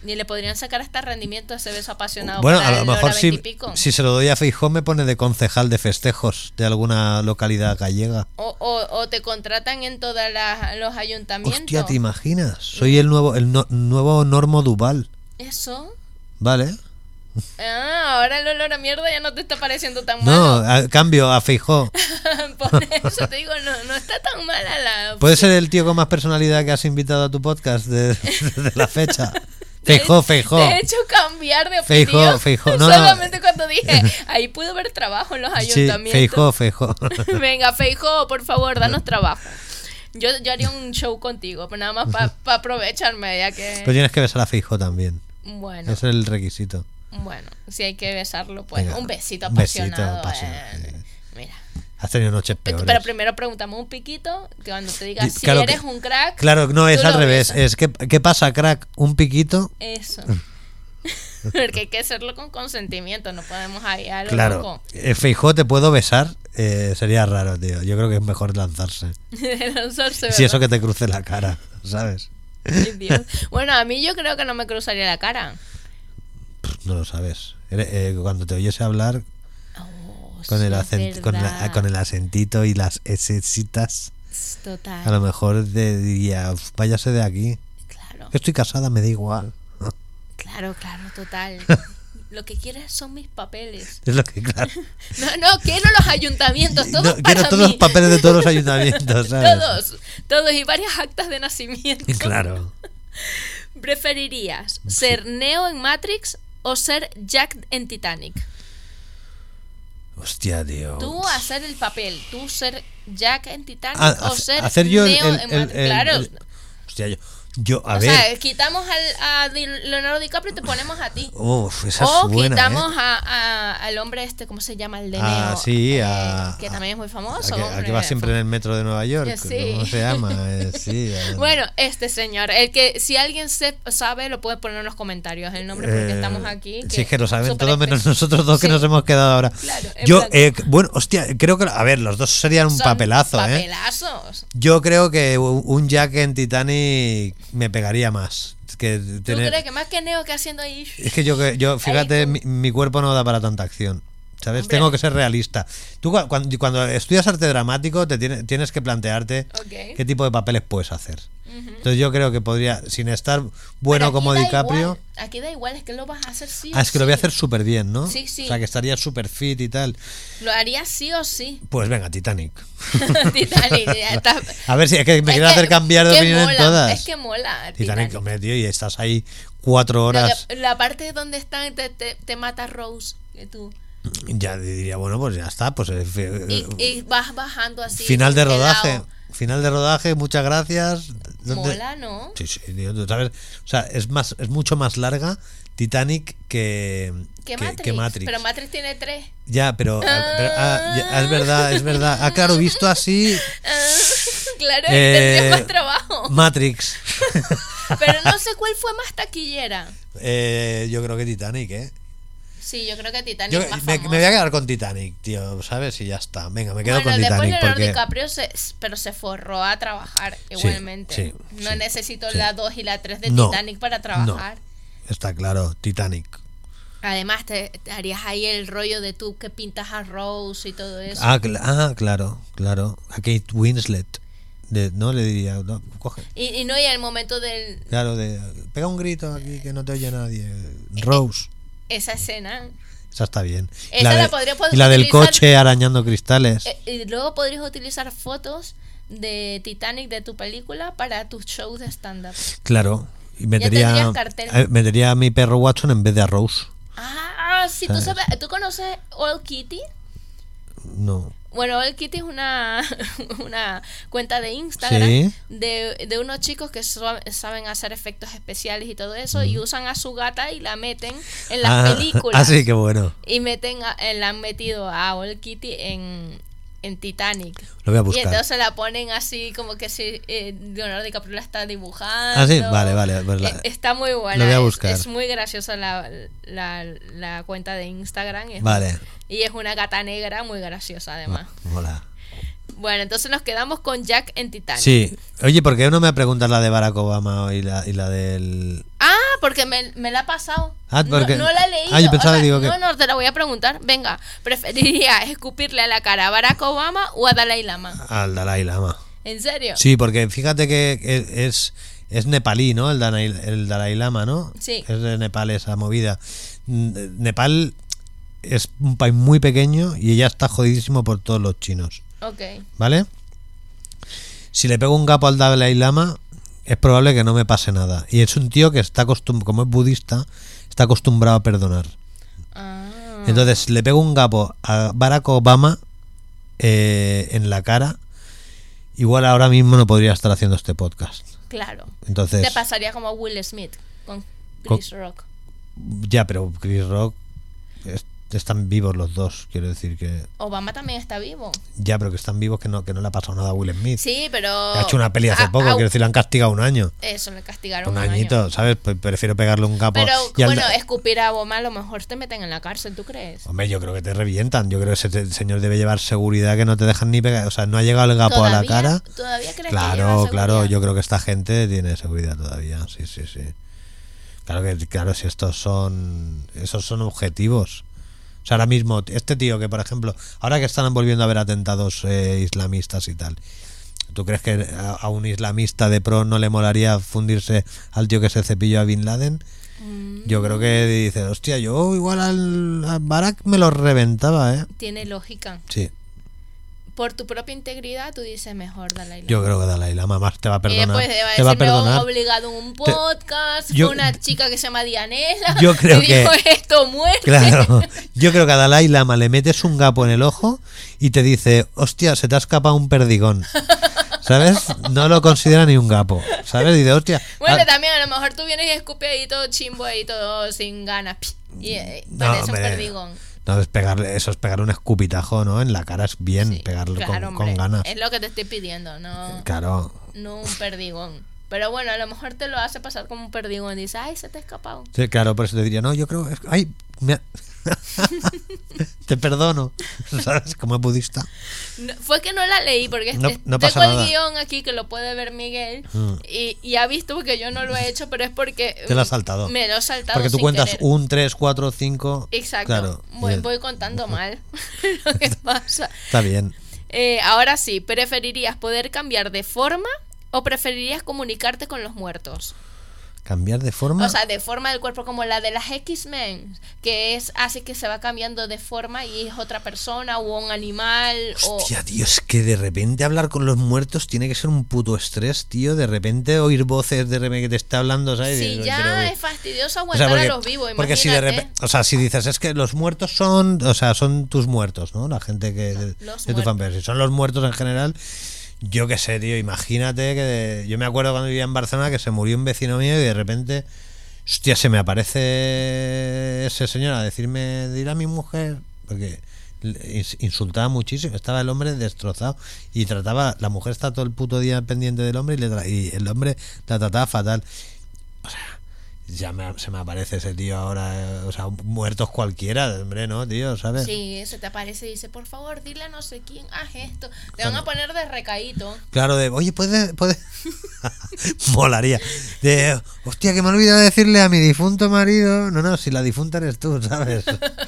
Ni le podrían sacar hasta rendimiento a ese beso apasionado. Bueno, para a lo el mejor hora si, veintipico. si se lo doy a Feijóo me pone de concejal de festejos de alguna localidad gallega. O, o, o te contratan en todos los ayuntamientos. Hostia, ¿te imaginas? Soy el nuevo el no- nuevo Normo Duval. Eso. Vale. Ah, ahora el olor a mierda ya no te está pareciendo tan No, malo. a cambio, a Feijóo. Por eso te digo, no, no está tan mala la... ¿Puede ser el tío con más personalidad que has invitado a tu podcast de, de la fecha? Feijóo, Feijóo. De hecho, cambiar de opinión. Feijóo, Feijóo. No, no. Solamente cuando dije, ahí pudo haber trabajo en los Sí, ayuntamientos. Feijóo, Feijóo. Venga, Feijóo, por favor, danos trabajo. Yo, yo haría un show contigo, pero nada más para pa aprovecharme, ya que... Pero tienes que besar a Feijóo también. Bueno, Ese es el requisito. bueno, si hay que besarlo, pues Venga, un besito un besito apasionado. apasionado, eh, sí. Mira. Has tenido noches peores. Pero primero preguntamos un piquito, que cuando te diga Y- si claro eres que- un crack. Claro, no, es tú al lo revés. besas. Es ¿qué, ¿qué pasa, crack? Un piquito. Eso. Porque hay que hacerlo con consentimiento, no podemos ahí a lo Claro. loco. Eh, Feijóo, ¿te puedo besar? Eh, sería raro, tío. Yo creo que es mejor lanzarse. Lanzarse, Si eso ¿verdad? que te cruce la cara, ¿sabes? Ay, Dios. Bueno, a mí yo creo que no me cruzaría la cara. Pff, No lo sabes. Eres- eh, cuando te oyese hablar Oh, con sí, el, es acent- con, verdad. la- con el acentito y las esecitas, Total. a lo mejor te diría, "Uf, váyase de aquí. Claro, Estoy casada, me da igual". claro, claro, total. Lo que quieres son mis papeles. Es lo que, claro. No, no, quiero los ayuntamientos, todos No, para quiero todos mí. los papeles de todos los ayuntamientos, ¿sabes? Todos, todos y varias actas de nacimiento. Claro. ¿Preferirías ser Neo en Matrix o ser Jack en Titanic? Hostia, tío. Tú hacer el papel, tú ser Jack en Titanic Ah, o hace- ser hacer yo el, Neo el- en el- Matrix. el- Claro. el- hostia, yo, yo a o ver. sea, quitamos al, a Di- Leonardo DiCaprio y te ponemos a ti. Uf, esa O es buena, quitamos ¿eh? a, a- al hombre este, ¿cómo se llama? El de Ah, Neo. sí, eh, a- que también es muy famoso. Aquí, hombre. aquí va siempre en el metro de Nueva York. Sí. ¿Cómo se llama? Eh, sí, eh. Bueno, este señor, el que si alguien se sabe lo puede poner en los comentarios el nombre porque Eh, estamos aquí. sí, es que lo saben súper todo menos espe- nosotros dos que Sí. nos hemos quedado ahora. Claro, en Yo, plan- eh, bueno, hostia, creo que, a ver, los dos serían un Son papelazo, ¿eh? Papelazos. Yo creo que un un Jack en Titanic me pegaría más. Que ¿Tú tener- crees que más que Neo que haciendo ahí? Es que yo, que- yo fíjate, Ahí, mi, mi cuerpo no da para tanta acción. ¿Sabes? Hombre. Tengo que ser realista. Tú cu- cuando, cuando estudias arte dramático te tiene- tienes que plantearte Ok. qué tipo de papeles puedes hacer. Ujú. Entonces yo creo que podría, sin estar bueno Pero aquí como da DiCaprio, igual, aquí da igual, es que lo vas a hacer sí o ah, es que lo voy a sí. hacer súper bien, ¿no? Sí, sí. O sea, que estaría súper fit y tal. Lo haría sí o sí. Pues venga, Titanic. Titanic, ya está. A ver si es que me Es quiero que- hacer cambiar de que opinión en mola, todas. Es que mola. Titanic, Titanic. hombre, tío, y estás ahí cuatro Lo horas. que- la parte donde están te, te, te mata Rose, que tú. Ya diría, bueno, pues ya está. Pues eh, fi- Y, y vas bajando así. final de como que rodaje. lado. Final de rodaje, muchas gracias. ¿Dónde- Mola, ¿no? Sí, sí, tío, tú sabes. O sea, es más, es mucho más larga Titanic que, ¿Qué que- Matrix? que Matrix. Pero Matrix tiene tres. Ya, pero, ah, pero, ah, ya, es verdad, es verdad. Ah, claro, visto así, Ah, claro, ahí Eh, tendrías más trabajo. Matrix. Pero no sé cuál fue más taquillera. Eh, yo creo que Titanic, ¿eh? Sí, yo creo que Titanic Yo es más me, famosa. me voy a quedar con Titanic, tío, ¿sabes? Y ya está. Venga, me quedo Bueno, con después Titanic Leonardo porque DiCaprio se, pero se forró a trabajar igualmente. sí, no sí, necesito sí. la dos y la tres de No, Titanic para trabajar. está claro, Titanic. Además, te, te harías ahí el rollo de tú que pintas a Rose y todo eso. Ah, cl- ah, claro, claro. A Kate Winslet. De, no le diría, no, coge. Y, y no, y al momento del Claro, de pega un grito aquí que no te oye nadie. Rose. esa escena. Esa está bien. Y Esa la, la de- podría poder y la del utilizar- coche arañando cristales. eh, y luego podrías utilizar fotos de Titanic de tu película para tus shows de stand-up. Claro. Y metería, tendrías cartel. eh, metería a mi perro Watson en vez de a Rose. Ah, sí, tú ¿Sabes? sabes, ¿tú conoces Old Kitty? No. Bueno, Old Kitty es una, una cuenta de Instagram Sí. de, de unos chicos que so- saben hacer efectos especiales y todo eso y usan a su gata y la meten en las Ah, películas. ah, sí, qué bueno. Y meten a- eh, la han metido a Old Kitty en, en Titanic. Lo voy a Y buscar. entonces la ponen así como que si eh, Leonardo DiCaprio la está dibujando. Ah, sí, vale, vale, pues la- Eh, está muy buena. lo voy a es- buscar. Es, muy graciosa la, la, la cuenta de Instagram. Es Vale. Y es una gata negra muy graciosa además. Mola. Bueno, entonces nos quedamos con Jack en Titanic. Sí. Oye, ¿por qué no me preguntas la de Barack Obama y la, y la del. Ah, porque me, me la ha pasado. Ah, porque... no, no la he leído. Ah, yo pensaba, o sea, digo que... No, no, te la voy a preguntar. Venga, ¿preferirías escupirle a la cara a Barack Obama o a Dalai Lama? Al Dalai Lama. ¿En serio? Sí, porque fíjate que es, es nepalí, ¿no? El Dalai, el Dalai Lama, ¿no? Sí. Es de Nepal esa movida. Nepal es un país muy pequeño y ella está jodidísimo por todos los chinos. Ok. ¿Vale? Si le pego un gapo al Dalai Lama, es probable que no me pase nada. Y es un tío que está acostumbrado, como es budista, está acostumbrado a perdonar. Ah. Entonces, le pego un gapo a Barack Obama eh, en la cara. Igual ahora mismo no podría estar haciendo este podcast. Claro. Entonces, Te pasaría como Will Smith con Chris con, Rock. Ya, pero Chris Rock es, están vivos los dos, quiero decir que... Obama también está vivo. Ya, pero que están vivos, que no, que no le ha pasado nada a Will Smith. Sí, pero... Ha hecho una peli hace a, poco, a, quiero decir, le han castigado un año. Eso, le castigaron un, un añito, año. ¿sabes? Pues prefiero pegarle un gapo. Pero, y bueno, al... escupir a Obama a lo mejor te meten en la cárcel, ¿tú crees? Hombre, yo creo que te revientan. Yo creo que ese señor debe llevar seguridad que no te dejan ni pegar. O sea, no ha llegado el gapo a la cara. ¿Todavía crees claro, que lleva seguridad? Claro, yo creo que esta gente tiene seguridad todavía. Sí, sí, sí. Claro que, claro, si estos son... Esos son objetivos. O sea, ahora mismo, este tío que, por ejemplo, ahora que están volviendo a haber atentados eh, islamistas y tal, ¿tú crees que a, a un islamista de pro no le molaría fundirse al tío que se cepilló a Bin Laden? Mm. Yo creo que dice, hostia, yo igual al, al Barack me lo reventaba, ¿eh? Tiene lógica. Sí. Por tu propia integridad, tú dices mejor Dalai Lama. Yo creo que Dalai Lama más te va a perdonar. Eh, pues te va a, te va a perdonar. perdonar. Obligado en un podcast. Te, yo, fue una chica que se llama Dianela. Yo creo y que. dijo esto muerte. Claro. Yo creo que a Dalai Lama le metes un gapo en el ojo y te dice, hostia, se te ha escapado un perdigón. ¿Sabes? No lo considera ni un gapo. ¿Sabes? Y dice, hostia. Bueno, ah, también a lo mejor tú vienes y escupes ahí todo chimbo ahí, todo sin ganas. Y eh, no, parece hombre, un perdigón. No, es pegarle, eso es pegar un escupitajo, ¿no? En la cara es bien, Sí, pegarle claro, con, hombre, con ganas. Es lo que te estoy pidiendo, no, claro. no un perdigón. Pero bueno, a lo mejor te lo hace pasar como un perdigón y dices, ay, se te ha escapado. Sí, claro, por eso te diría, no, yo creo, ay, me ha... te perdono, ¿sabes? Como es budista. No, fue que no la leí porque no, no tengo nada. el guión aquí que lo puede ver Miguel mm. y, y ha visto que yo no lo he hecho, pero es porque te lo has saltado. Me lo he saltado. Porque tú sin cuentas querer. un, tres, cuatro, cinco. Exacto. Claro, voy, voy contando mal lo que pasa. Está bien. Eh, ahora sí, ¿preferirías poder cambiar de forma o preferirías comunicarte con los muertos? ¿Cambiar de forma? O sea, de forma del cuerpo como la de las X-Men, que es así que se va cambiando de forma y es otra persona o un animal. Hostia, o... tío, es que de repente hablar con los muertos tiene que ser un puto estrés, tío. De repente oír voces, de repente que te está hablando, ¿sabes? Sí, ya pero, es fastidioso aguantar o sea, porque, a los vivos, imagínate. Porque si de repente, o sea, si dices, es que los muertos son, o sea, son tus muertos, ¿no? La gente que de, de tu fanpage. Si son los muertos en general... Yo qué sé, tío, imagínate que... De, yo me acuerdo cuando vivía en Barcelona que se murió un vecino mío y de repente... Hostia, se me aparece ese señor a decirme, dile a mi mujer... Porque insultaba muchísimo, estaba el hombre destrozado y trataba... La mujer está todo el puto día pendiente del hombre y, le tra, y el hombre la trataba fatal. O sea... Ya me, se me aparece ese tío ahora, eh, o sea, muertos cualquiera, hombre, ¿no, tío? ¿Sabes? Sí, se te aparece y dice, por favor, dile a no sé quién, haz esto. Te van a poner de recaíto. Claro, de, oye, puede, puede... Molaría. De, hostia, que me he olvidado de decirle a mi difunto marido. No, no, si la difunta eres tú, ¿sabes?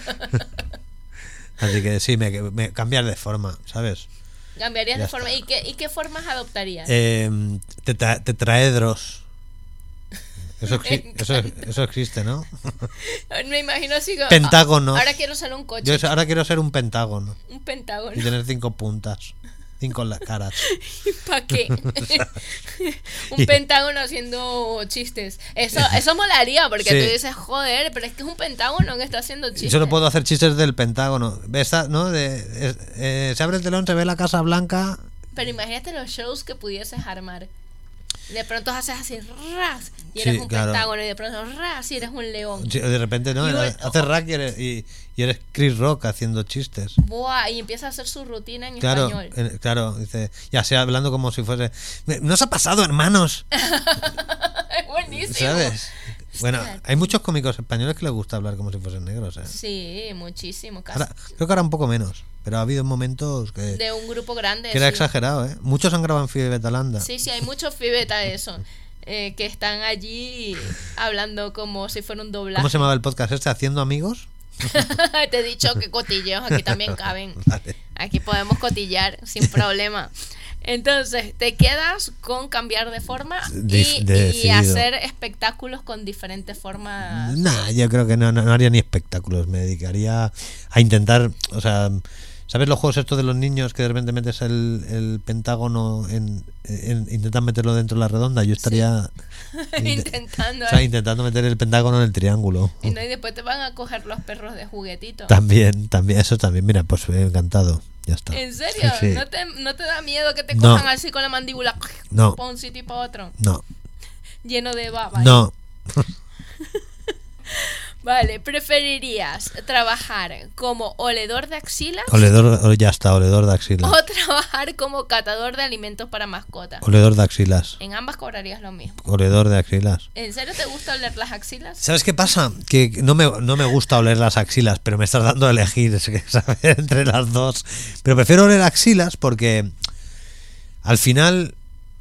Así que sí, me, me cambiar de forma, ¿sabes? Cambiarías Ya de forma. está. ¿Y qué, ¿Y qué formas adoptarías? Eh, tetra, tetraedros. Eso, eso, eso existe, ¿no? Me imagino así como... Pentágono. Ahora quiero ser un coche. Yo ahora quiero ser un pentágono. Un pentágono. Y tener cinco puntas. Cinco caras. ¿Para qué? Un pentágono haciendo chistes. Eso, eso molaría, porque sí. tú dices, joder, pero es que es un pentágono que está haciendo chistes. Yo solo puedo hacer chistes del Pentágono. ¿Ves? ¿No? De, eh, eh, se abre el telón, se ve la Casa Blanca. Pero imagínate los shows que pudieses armar. De pronto haces así, ras, y eres sí, un claro. pentágono, y de pronto, ras, y eres un león. Sí, de repente, ¿no? Y Haces bueno, rack y eres, y, y eres Chris Rock haciendo chistes. Buah, y empieza a hacer su rutina en claro, español. En, claro, dice, ya sea hablando como si fuese... ¿No os ha pasado, hermanos? Es buenísimo. ¿Sabes? Bueno, hay muchos cómicos españoles que les gusta hablar como si fuesen negros, ¿eh? Sí, muchísimo. Casi. Ahora, creo que ahora un poco menos, pero ha habido momentos que... De un grupo grande. Que era sí. exagerado, ¿eh? Muchos han grabado en Fibetalanda. Sí, sí, hay mucho fibeta eso. eh, que están allí hablando como si fuera un doblaje. ¿Cómo se llamaba el podcast este? ¿Haciendo amigos? Te he dicho que cotilleos aquí también caben. Vale. Aquí podemos cotillar sin problema. Entonces, te quedas con cambiar de forma y, y hacer espectáculos con diferentes formas. Nah, yo creo que no, no, no haría ni espectáculos. Me dedicaría a intentar, o sea, ¿sabes los juegos estos de los niños que de repente metes el, el pentágono en, en intentan meterlo dentro de la redonda? Yo estaría sí. intentando, o sea, intentando meter el pentágono en el triángulo. Y, no, y después te van a coger los perros de juguetito. También, también, eso también. Mira, pues encantado. Ya está. ¿En serio? Sí. ¿No, te, ¿No te da miedo que te no. cojan así con la mandíbula no. para un sitio y para otro? No. Lleno de baba. No. Vale, ¿preferirías trabajar como oledor de axilas? Oledor, ya está, oledor de axilas. O trabajar como catador de alimentos para mascotas. Oledor de axilas. En ambas cobrarías lo mismo. Oledor de axilas. ¿En serio te gusta oler las axilas? ¿Sabes qué pasa? Que no me, no me gusta oler las axilas, pero me estás dando a elegir, ¿sabes? Entre las dos. Pero prefiero oler axilas porque al final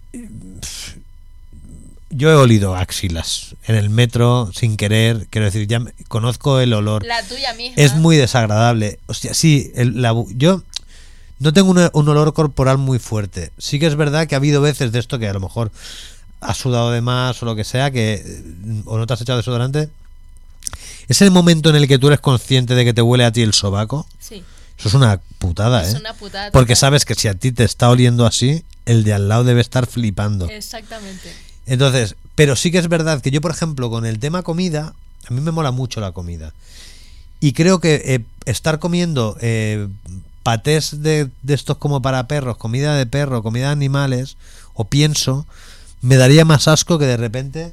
yo he olido axilas en el metro sin querer, quiero decir, ya conozco el olor. La tuya misma. Es muy desagradable. Hostia, sí, el, la, yo no tengo un, un olor corporal muy fuerte. Sí que es verdad que ha habido veces de esto que a lo mejor has sudado de más o lo que sea, que o no te has echado desodorante. Es el momento en el que tú eres consciente de que te huele a ti el sobaco. Sí. Eso es una putada, es ¿eh? Una putada. Porque sabes que si a ti te está oliendo así, el de al lado debe estar flipando. Exactamente. Entonces, pero sí que es verdad que yo, por ejemplo, con el tema comida, a mí me mola mucho la comida. Y creo que eh, estar comiendo eh, patés de, de estos como para perros, comida de perro, comida de animales, o pienso, me daría más asco que de repente...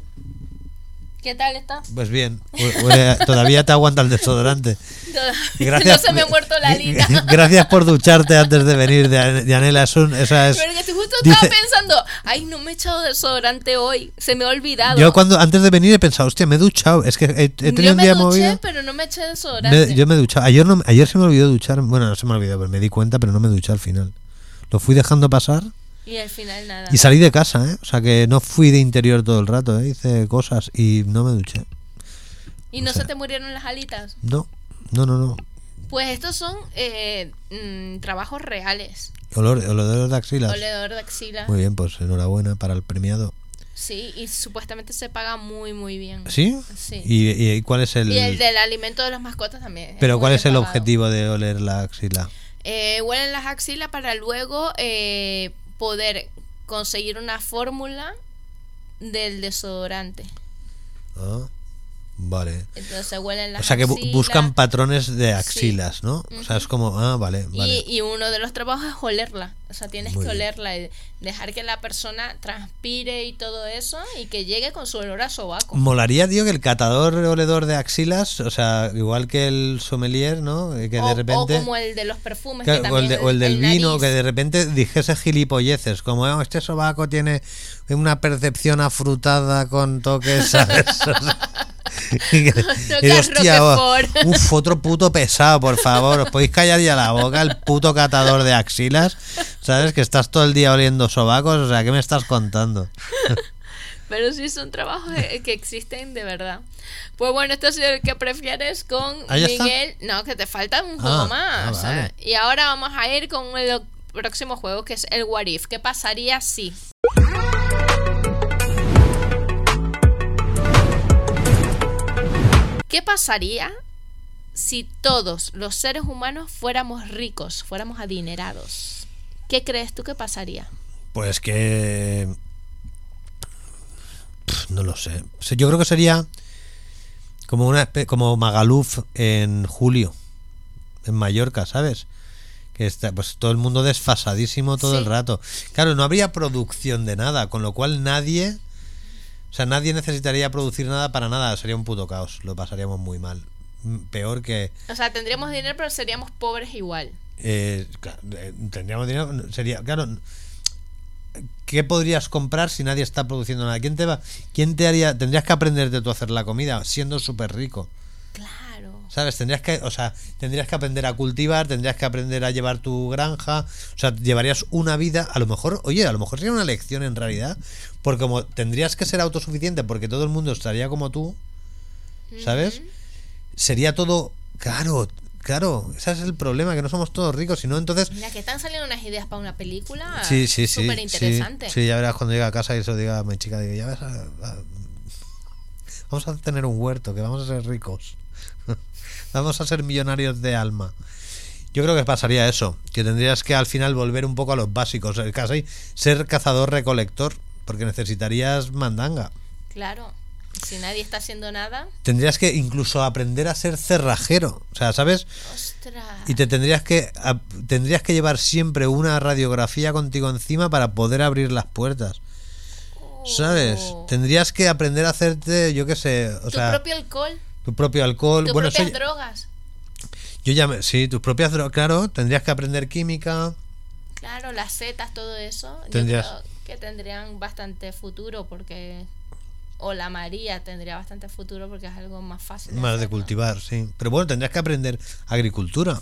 ¿Qué tal está? Pues bien, huele, todavía te aguanta el desodorante. Gracias, no se me ha muerto la alita. Gracias por ducharte antes de venir, Dianela. Es un, esa es, pero que justo dice, estaba pensando, ay, no me he echado desodorante hoy, se me ha olvidado. Yo cuando antes de venir he pensado, hostia, me he duchado. Es que he, he tenido yo un día me duché, movido. pero no me eché desodorante. Me, yo me he duchado. Ayer, no, ayer se me olvidó duchar. Bueno, no se me olvidó, pero me di cuenta, pero no me duché al final. Lo fui dejando pasar. Y al final nada. Y salí de casa, ¿eh? O sea que no fui de interior todo el rato, ¿eh? Hice cosas y no me duché. ¿Y no o sea, se te murieron las alitas? No, no, no, no. Pues estos son eh, mmm, trabajos reales. Olor, olor de axilas. Oledor de axilas. Muy bien, pues enhorabuena para el premiado. Sí, y supuestamente se paga muy, muy bien. ¿Sí? Sí. ¿Y, y cuál es el...? Y el del alimento de las mascotas también. ¿Pero cuál es el pagado. objetivo de oler la axila? Eh, huelen las axilas para luego eh, poder conseguir una fórmula del desodorante. Ah, vale. Entonces huelen las O sea que bu- axilas. buscan patrones de axilas, Sí. ¿no? Uh-huh. O sea, es como, ah, vale, vale. Y, y uno de los trabajos es olerla. O sea, tienes Muy que bien. olerla y dejar que la persona transpire y todo eso y que llegue con su olor a sobaco. Molaría, tío, que el catador oledor de axilas, o sea, igual que el sommelier, ¿no? Que o, de repente... o como el de los perfumes. Que, Que o, el de- también o el del vino, nariz. que de repente dijese gilipolleces, como "Oh, este sobaco tiene una percepción afrutada con toques", ¿sabes? O sea, y, que- y Toques hostia, Roquefort. uf, otro puto pesado, por favor, os podéis callar ya la boca, el puto catador de axilas, ¿sabes? Que estás todo el día oliendo sobacos, o sea, ¿qué me estás contando? Pero sí son trabajos eh, que existen de verdad. Pues bueno, esto es el que prefieres con ¿Ah, ya está? Miguel. No, que te falta un juego Ah, más. ah, o sea, vale. y ahora vamos a ir con el próximo juego, que es el What If. ¿Qué pasaría si? ¿Qué pasaría si todos los seres humanos fuéramos ricos, fuéramos adinerados? ¿Qué crees tú que pasaría? Pues que... Pff, no lo sé. O sea, yo creo que sería como una espe- como Magaluf en julio, en Mallorca, ¿sabes? Que está pues todo el mundo desfasadísimo todo Sí. el rato. Claro, no habría producción de nada, con lo cual nadie, o sea, nadie necesitaría producir nada para nada, sería un puto caos, lo pasaríamos muy mal. Mm, Peor que O sea, tendríamos dinero, pero seríamos pobres igual. eh, claro, eh, tendríamos dinero, sería, claro, ¿qué podrías comprar si nadie está produciendo nada? ¿Quién te va, quién te haría, tendrías que aprenderte tú a hacer la comida siendo súper rico? Claro. ¿Sabes? Tendrías que, o sea, tendrías que aprender a cultivar, tendrías que aprender a llevar tu granja, o sea, llevarías una vida, a lo mejor, oye, a lo mejor sería una lección en realidad, porque como tendrías que ser autosuficiente porque todo el mundo estaría como tú, ¿sabes? Ujú. Sería todo, claro, claro, ese es el problema, que no somos todos ricos, sino entonces... Mira, que están saliendo unas ideas para una película Sí, sí, sí. súper interesante. Sí, sí, ya verás cuando llegue a casa y eso diga a mi chica, digo, ya ves, a- a- vamos a tener un huerto, que vamos a ser ricos. Vamos a ser millonarios de alma. Yo creo que pasaría eso, que tendrías que al final volver un poco a los básicos, eh, casi ser cazador-recolector, porque necesitarías mandanga. Claro. Si nadie está haciendo nada. Tendrías que incluso aprender a ser cerrajero, o sea, ¿sabes? Ostras. Y te tendrías que a- tendrías que llevar siempre una radiografía contigo encima para poder abrir las puertas. ¿Sabes? Oh. Tendrías que aprender a hacerte, yo qué sé, o Tu sea, propio alcohol, tu propio alcohol. tus Bueno, propias eso ya- drogas. yo ya me- sí, tus propias drogas, claro, tendrías que aprender química. Claro, las setas, todo eso. Tendrías- Yo creo que tendrían bastante futuro porque... O la María tendría bastante futuro porque es algo más fácil. Más de hacer, ¿no? cultivar, sí. Pero bueno, tendrías que aprender agricultura.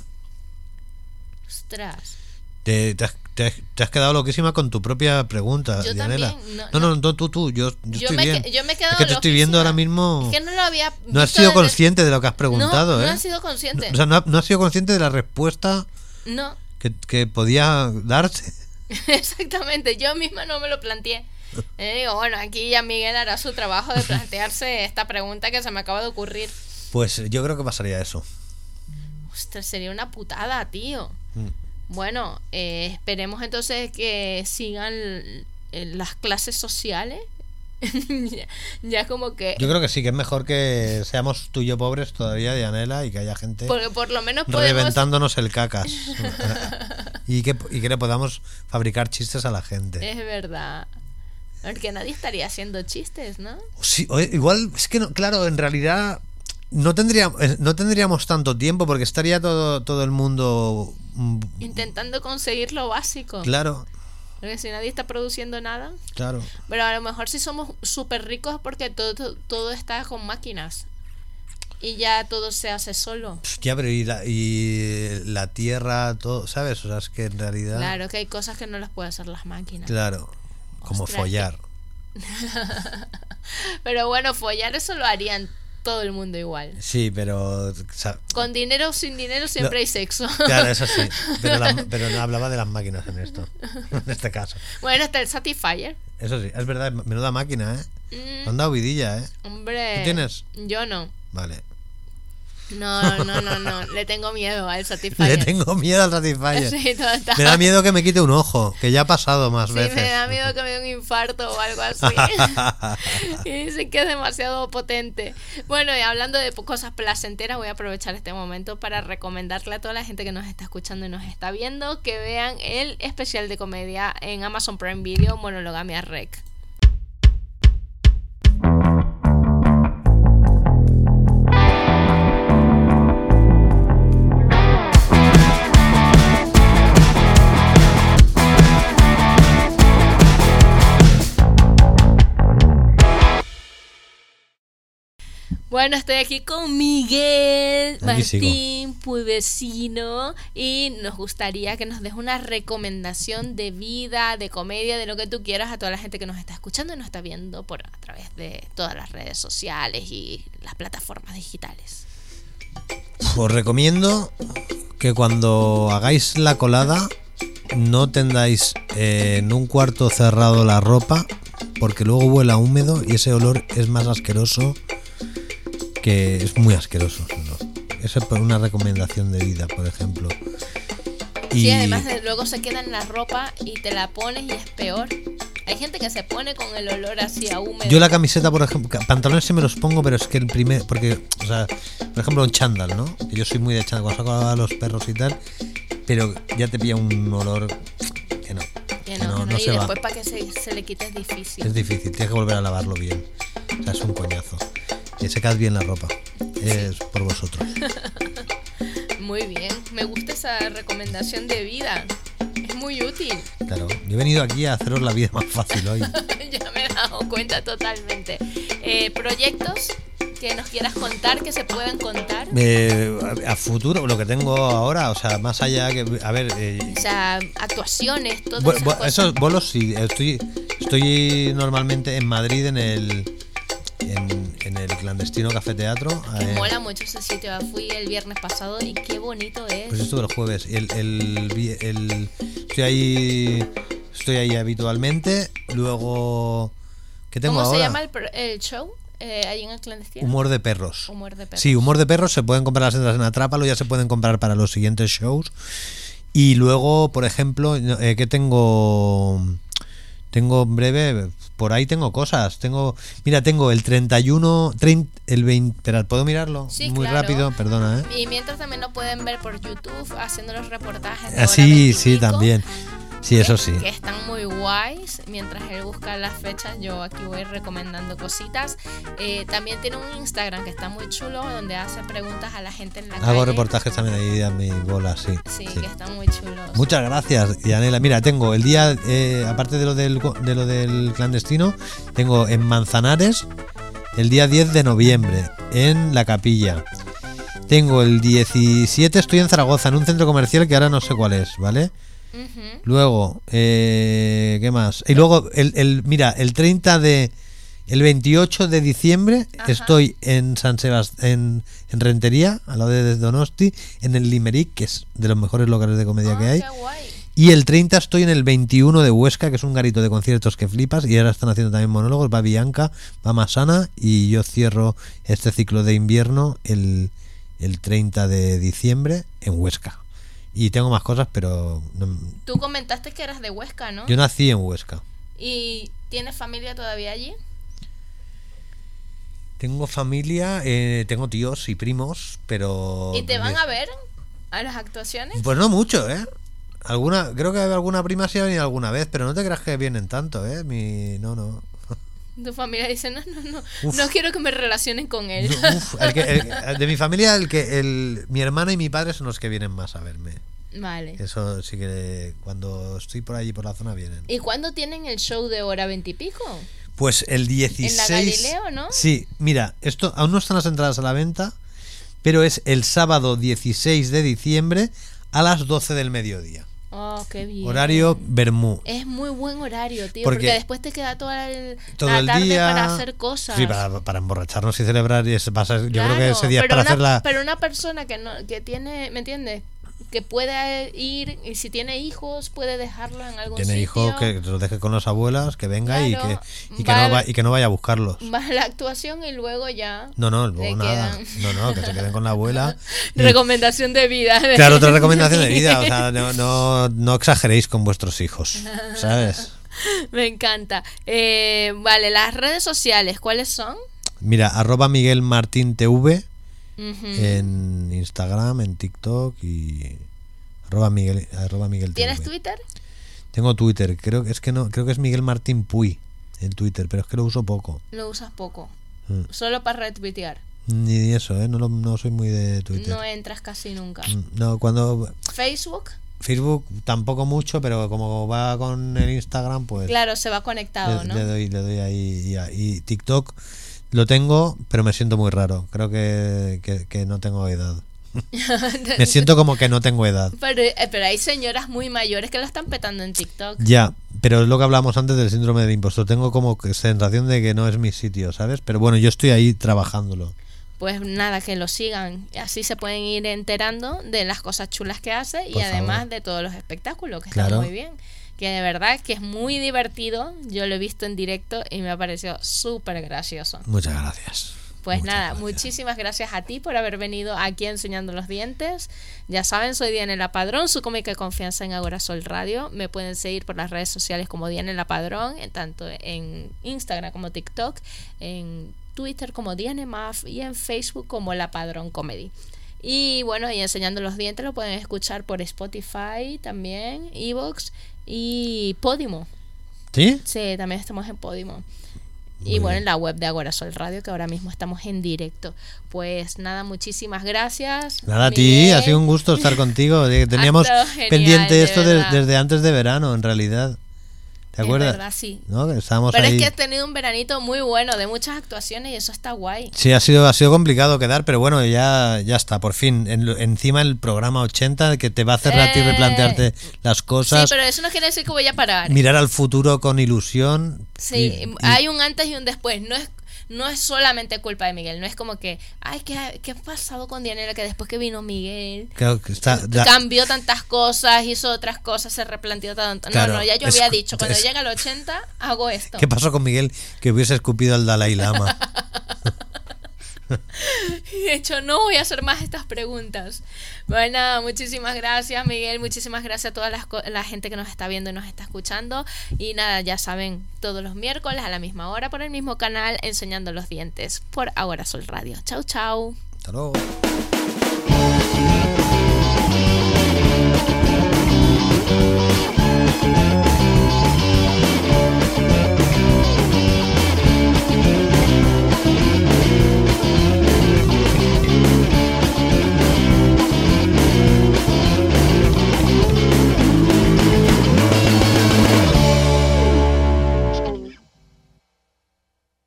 Ostras. Te, te has, te has- te has quedado loquísima con tu propia pregunta, Yo Dianela. también, no, no, no, no. no, tú, tú, yo, yo, Yo estoy me, bien. que- yo me he quedado Es que te estoy viendo loquísima. ahora mismo. Es que no lo había No has visto sido desde- consciente de lo que has preguntado, no, ¿eh? No he sido consciente. O sea, no, ha- no has sido consciente de la respuesta No, que, que podía darte. exactamente. Yo misma no me lo planteé. Eh, digo, bueno, aquí ya Miguel hará su trabajo de plantearse esta pregunta que se me acaba de ocurrir. Pues yo creo que pasaría eso. Ostras, sería una putada, tío. Mm. Bueno, eh, esperemos entonces que sigan eh, las clases sociales. ya, ya como que... Yo creo que sí, que es mejor que seamos tú y yo pobres todavía, Dianela, y que haya gente Porque por lo menos podemos... reventándonos el cacas. y, que, y que le podamos fabricar chistes a la gente. Es verdad. Porque nadie estaría haciendo chistes, ¿no? Sí, o- igual, es que no, claro, en realidad no tendríamos, no tendríamos tanto tiempo porque estaría todo, todo el mundo... mm, Intentando conseguir lo básico. Claro, Porque si nadie está produciendo nada. claro. Pero a lo mejor si somos súper ricos porque todo, todo, todo está con máquinas. Y ya todo se hace solo. Ya, pero y la, y la tierra, todo, ¿sabes? O sea, es que en realidad... Claro que hay cosas que no las pueden hacer las máquinas. Claro, como Ostras, follar. Pero bueno, follar eso lo harían todo el mundo igual. Sí, pero... o sea, Con dinero o sin dinero siempre No. hay sexo. claro, eso sí. Pero, la- pero no hablaba de las máquinas en esto. En este caso. Bueno, está el Satisfyer. Eso sí, es verdad, menuda máquina, ¿eh? Mm, Me han dado vidilla, ¿eh? hombre. ¿Tú tienes? Yo no. Vale. No, no, no, no. Le tengo miedo al Satisfyer. Le tengo miedo al Satisfyer. Sí, total. Me da miedo que me quite un ojo, que ya ha pasado más Sí, veces. me da miedo que me dé un infarto o algo así. Y dicen que es demasiado potente. Bueno, y hablando de cosas placenteras, voy a aprovechar este momento para recomendarle a toda la gente que nos está escuchando y nos está viendo que vean el especial de comedia en Amazon Prime Video, Monologamia Rec. Bueno, estoy aquí con Miguel Aquí sigo. Martín, Pudecino, y nos gustaría que nos des una recomendación de vida, de comedia, de lo que tú quieras a toda la gente que nos está escuchando y nos está viendo por a través de todas las redes sociales y las plataformas digitales. Os recomiendo que cuando hagáis la colada no tendáis eh, en un cuarto cerrado la ropa, porque luego huele a húmedo y ese olor es más asqueroso, que es muy asqueroso. ¿No? Esa es una recomendación de vida, por ejemplo. Y Sí, además de- luego se queda en la ropa y te la pones y es peor. Hay gente que se pone con el olor así a húmedo. yo la camiseta, por ejemplo, pantalones sí me los pongo, pero es que el primer, porque, o sea, por ejemplo, un chándal, ¿no? Que yo soy muy de chándal, cuando saco a los perros y tal, pero ya te pilla un olor que no, Que que no, no, que no, no y se va. después para que se, se le quite es difícil. Es difícil, tienes que volver a lavarlo bien. O sea, es un coñazo. Que secad bien la ropa. Es por vosotros. Muy bien, me gusta esa recomendación de vida. Es muy útil. Claro. Yo he venido aquí a haceros la vida más fácil hoy. Ya me he dado cuenta totalmente. Eh, ¿Proyectos que nos quieras contar, que se puedan contar. Eh, a, a futuro, lo que tengo ahora, o sea, más allá que. A ver. Eh, O sea, actuaciones, todas bo- esas bo- cosas. esos bolos sí. Estoy, estoy normalmente en Madrid en el. En, en el clandestino Café Teatro. Que eh, mola mucho ese sitio. Fui el viernes pasado y qué bonito es. Pues estuve el jueves. El, el, vi- el- estoy ahí. Estoy ahí habitualmente. Luego. ¿Qué tengo ¿Cómo ahora? se llama el, pro- el show? Eh, ahí en el clandestino. Humor de perros. Humor de perros. Sí, Humor de perros. Se pueden comprar las entradas en Atrápalo. Ya se pueden comprar para los siguientes shows. Y luego, por ejemplo, eh, ¿qué tengo? Tengo en breve. Por ahí tengo cosas. Tengo. Mira, tengo el treinta y uno. treinta, el veinte. Espera, ¿puedo mirarlo? Sí, Muy claro. rápido, perdona, ¿eh? Y mientras también lo pueden ver por YouTube haciendo los reportajes. de Ah, hora sí, veintipico, sí, también. Sí, eso sí. Que están muy guays. Mientras él busca las fechas, yo aquí voy recomendando cositas. Eh, también tiene un Instagram que está muy chulo, donde hace preguntas a la gente en la calle. Hago reportajes también ahí a mi bola, sí. Sí, sí. que están muy chulos. Muchas gracias, Yanela. Mira, tengo el día, eh, aparte de lo del de lo del clandestino, tengo en Manzanares el día diez de noviembre, en La Capilla. Tengo el diecisiete, estoy en Zaragoza, en un centro comercial que ahora no sé cuál es, ¿vale? Ujú. Luego, eh, ¿qué más? Y luego, el, el mira, el treinta de... El veintiocho de diciembre Ajá. estoy en San Sebastián, en, en Rentería, al lado de Donosti, en el Limerick, que es de los mejores locales de comedia Ah, que hay. qué guay. Y el treinta estoy en el veintiuno de Huesca, que es un garito de conciertos que flipas. Y ahora están haciendo también monólogos. Va Bianca, va Masana. Y yo cierro este ciclo de invierno el, el treinta de diciembre en Huesca. Y tengo más cosas, pero no- Tú comentaste que eras de Huesca, ¿no? yo nací en Huesca. ¿Y tienes familia todavía allí? Tengo familia, eh, tengo tíos y primos, pero... ¿Y te van a ver a las actuaciones? Pues no mucho, ¿eh? Alguna, creo que alguna prima sí ha venido alguna vez, pero no te creas que vienen tanto, ¿eh? Mi, no, no. Tu familia dice, no, no, no, Uf. no quiero que me relacionen con él. No, uf, el que- el- de mi familia, el que el, mi hermana y mi padre son los que vienen más a verme. Vale. Eso sí que cuando estoy por allí por la zona vienen. ¿Y cuándo tienen el show de hora veintipico? Pues el dieciséis. En la Galileo, ¿no? Sí, mira, esto aún no están las entradas a la venta, pero es el sábado dieciséis de diciembre a las doce del mediodía. Oh, qué bien. Horario Bermú. Es muy buen horario, tío, Porque porque, después te queda toda el, Todo la el tarde día para hacer cosas. Sí, para, para emborracharnos y celebrar y ese pasa, yo creo que Claro, ese día es pero para una, hacerla. Pero una persona que no que tiene, ¿me entiendes? Que puede ir, y si tiene hijos, puede dejarlo en algún Tiene sitio. hijos que los deje con las abuelas, que venga y Claro, que y que va- no va, y que no vaya a buscarlos. Va a la actuación y luego ya. No, no, le luego nada. quedan. No, no, que se queden con la abuela. Y- Recomendación de vida. Claro, otra recomendación de vida, o sea, no, no, no exageréis con vuestros hijos, ¿sabes? Me encanta. Eh, vale, las redes sociales, ¿cuáles son? Mira, arroba Miguel Martín T V Ujú. en Instagram, en TikTok y arroba Miguel, arroba Miguel T V. ¿Tienes Twitter? Tengo Twitter, creo que es que no, creo que es Miguel Martín Puy en Twitter, pero es que lo uso poco. Lo usas poco. Mm. Solo para retuitear. Ni eso, ¿eh? No, lo- no soy muy de Twitter. No entras casi nunca. Mm, No, cuando Facebook, Facebook tampoco mucho, pero como va con el Instagram, pues claro, se va conectado, le, ¿no? le doy, le doy ahí y, a- y TikTok lo tengo, pero me siento muy raro. Creo que, que, que no tengo edad. Me siento como que no tengo edad. Pero, eh, pero hay señoras muy mayores que lo están petando en TikTok. Ya, pero es lo que hablamos antes del síndrome del impostor. Tengo como que sensación de que no es mi sitio, ¿sabes? Pero bueno, yo estoy ahí trabajándolo. Pues nada, que lo sigan. Así se pueden ir enterando de las cosas chulas que hace y Por además favor. de todos los espectáculos, que Claro. están muy bien. Que de verdad que es muy divertido. Yo lo he visto en directo y me ha parecido súper gracioso. Muchas gracias. Pues Muchas nada, gracias. muchísimas gracias a ti por haber venido aquí a Enseñando los Dientes. Ya saben, soy Dianela Padrón, su cómica de confianza en Agora Sol Radio. Me pueden seguir por las redes sociales como Dianela Padrón, en tanto en Instagram como TikTok, en Twitter como Dianemaf y en Facebook como La Padrón Comedy. Y bueno, y Enseñando los Dientes lo pueden escuchar por Spotify también, Evox y Podimo. ¿Sí? Sí, también estamos en Podimo. Muy Y bueno, bien. en la web de Agora Sol Radio, que ahora mismo estamos en directo. Pues nada, muchísimas gracias. Nada, a ti, Miguel. ha sido un gusto estar contigo. Eh, Teníamos Ha estado genial, pendiente de esto de- verdad. desde antes de verano, en realidad. ¿Te acuerdas? Es verdad, sí. ¿No? Que estábamos Pero ahí. es que has tenido un veranito muy bueno, de muchas actuaciones y eso está guay. Sí, ha sido, ha sido complicado quedar, pero bueno, ya, ya está, por fin. En, encima el programa ochenta que te va a hacer a ti Eh. replantearte las Sí, cosas, pero eso no quiere decir que voy a parar. mirar al futuro con ilusión. Sí, y- y- hay un antes y un después. No es, no es solamente culpa de Miguel. No es como que, ay, ¿qué, qué ha pasado con Dianela? Que después que vino Miguel, creo que está, da- cambió tantas cosas, hizo otras cosas, se replanteó tanto. No, Claro, no, ya yo es- había dicho, cuando es- llega al ochenta, hago esto. ¿Qué pasó con Miguel que hubiese escupido al Dalai Lama? De hecho, no voy a hacer más estas preguntas. Bueno, nada, muchísimas gracias, Miguel. Muchísimas gracias a toda las co- la gente que nos está viendo y nos está escuchando. Y nada, ya saben, todos los miércoles a la misma hora por el mismo canal, Enseñando los Dientes por Ahora Sol Radio. Chau, chau. Hasta luego.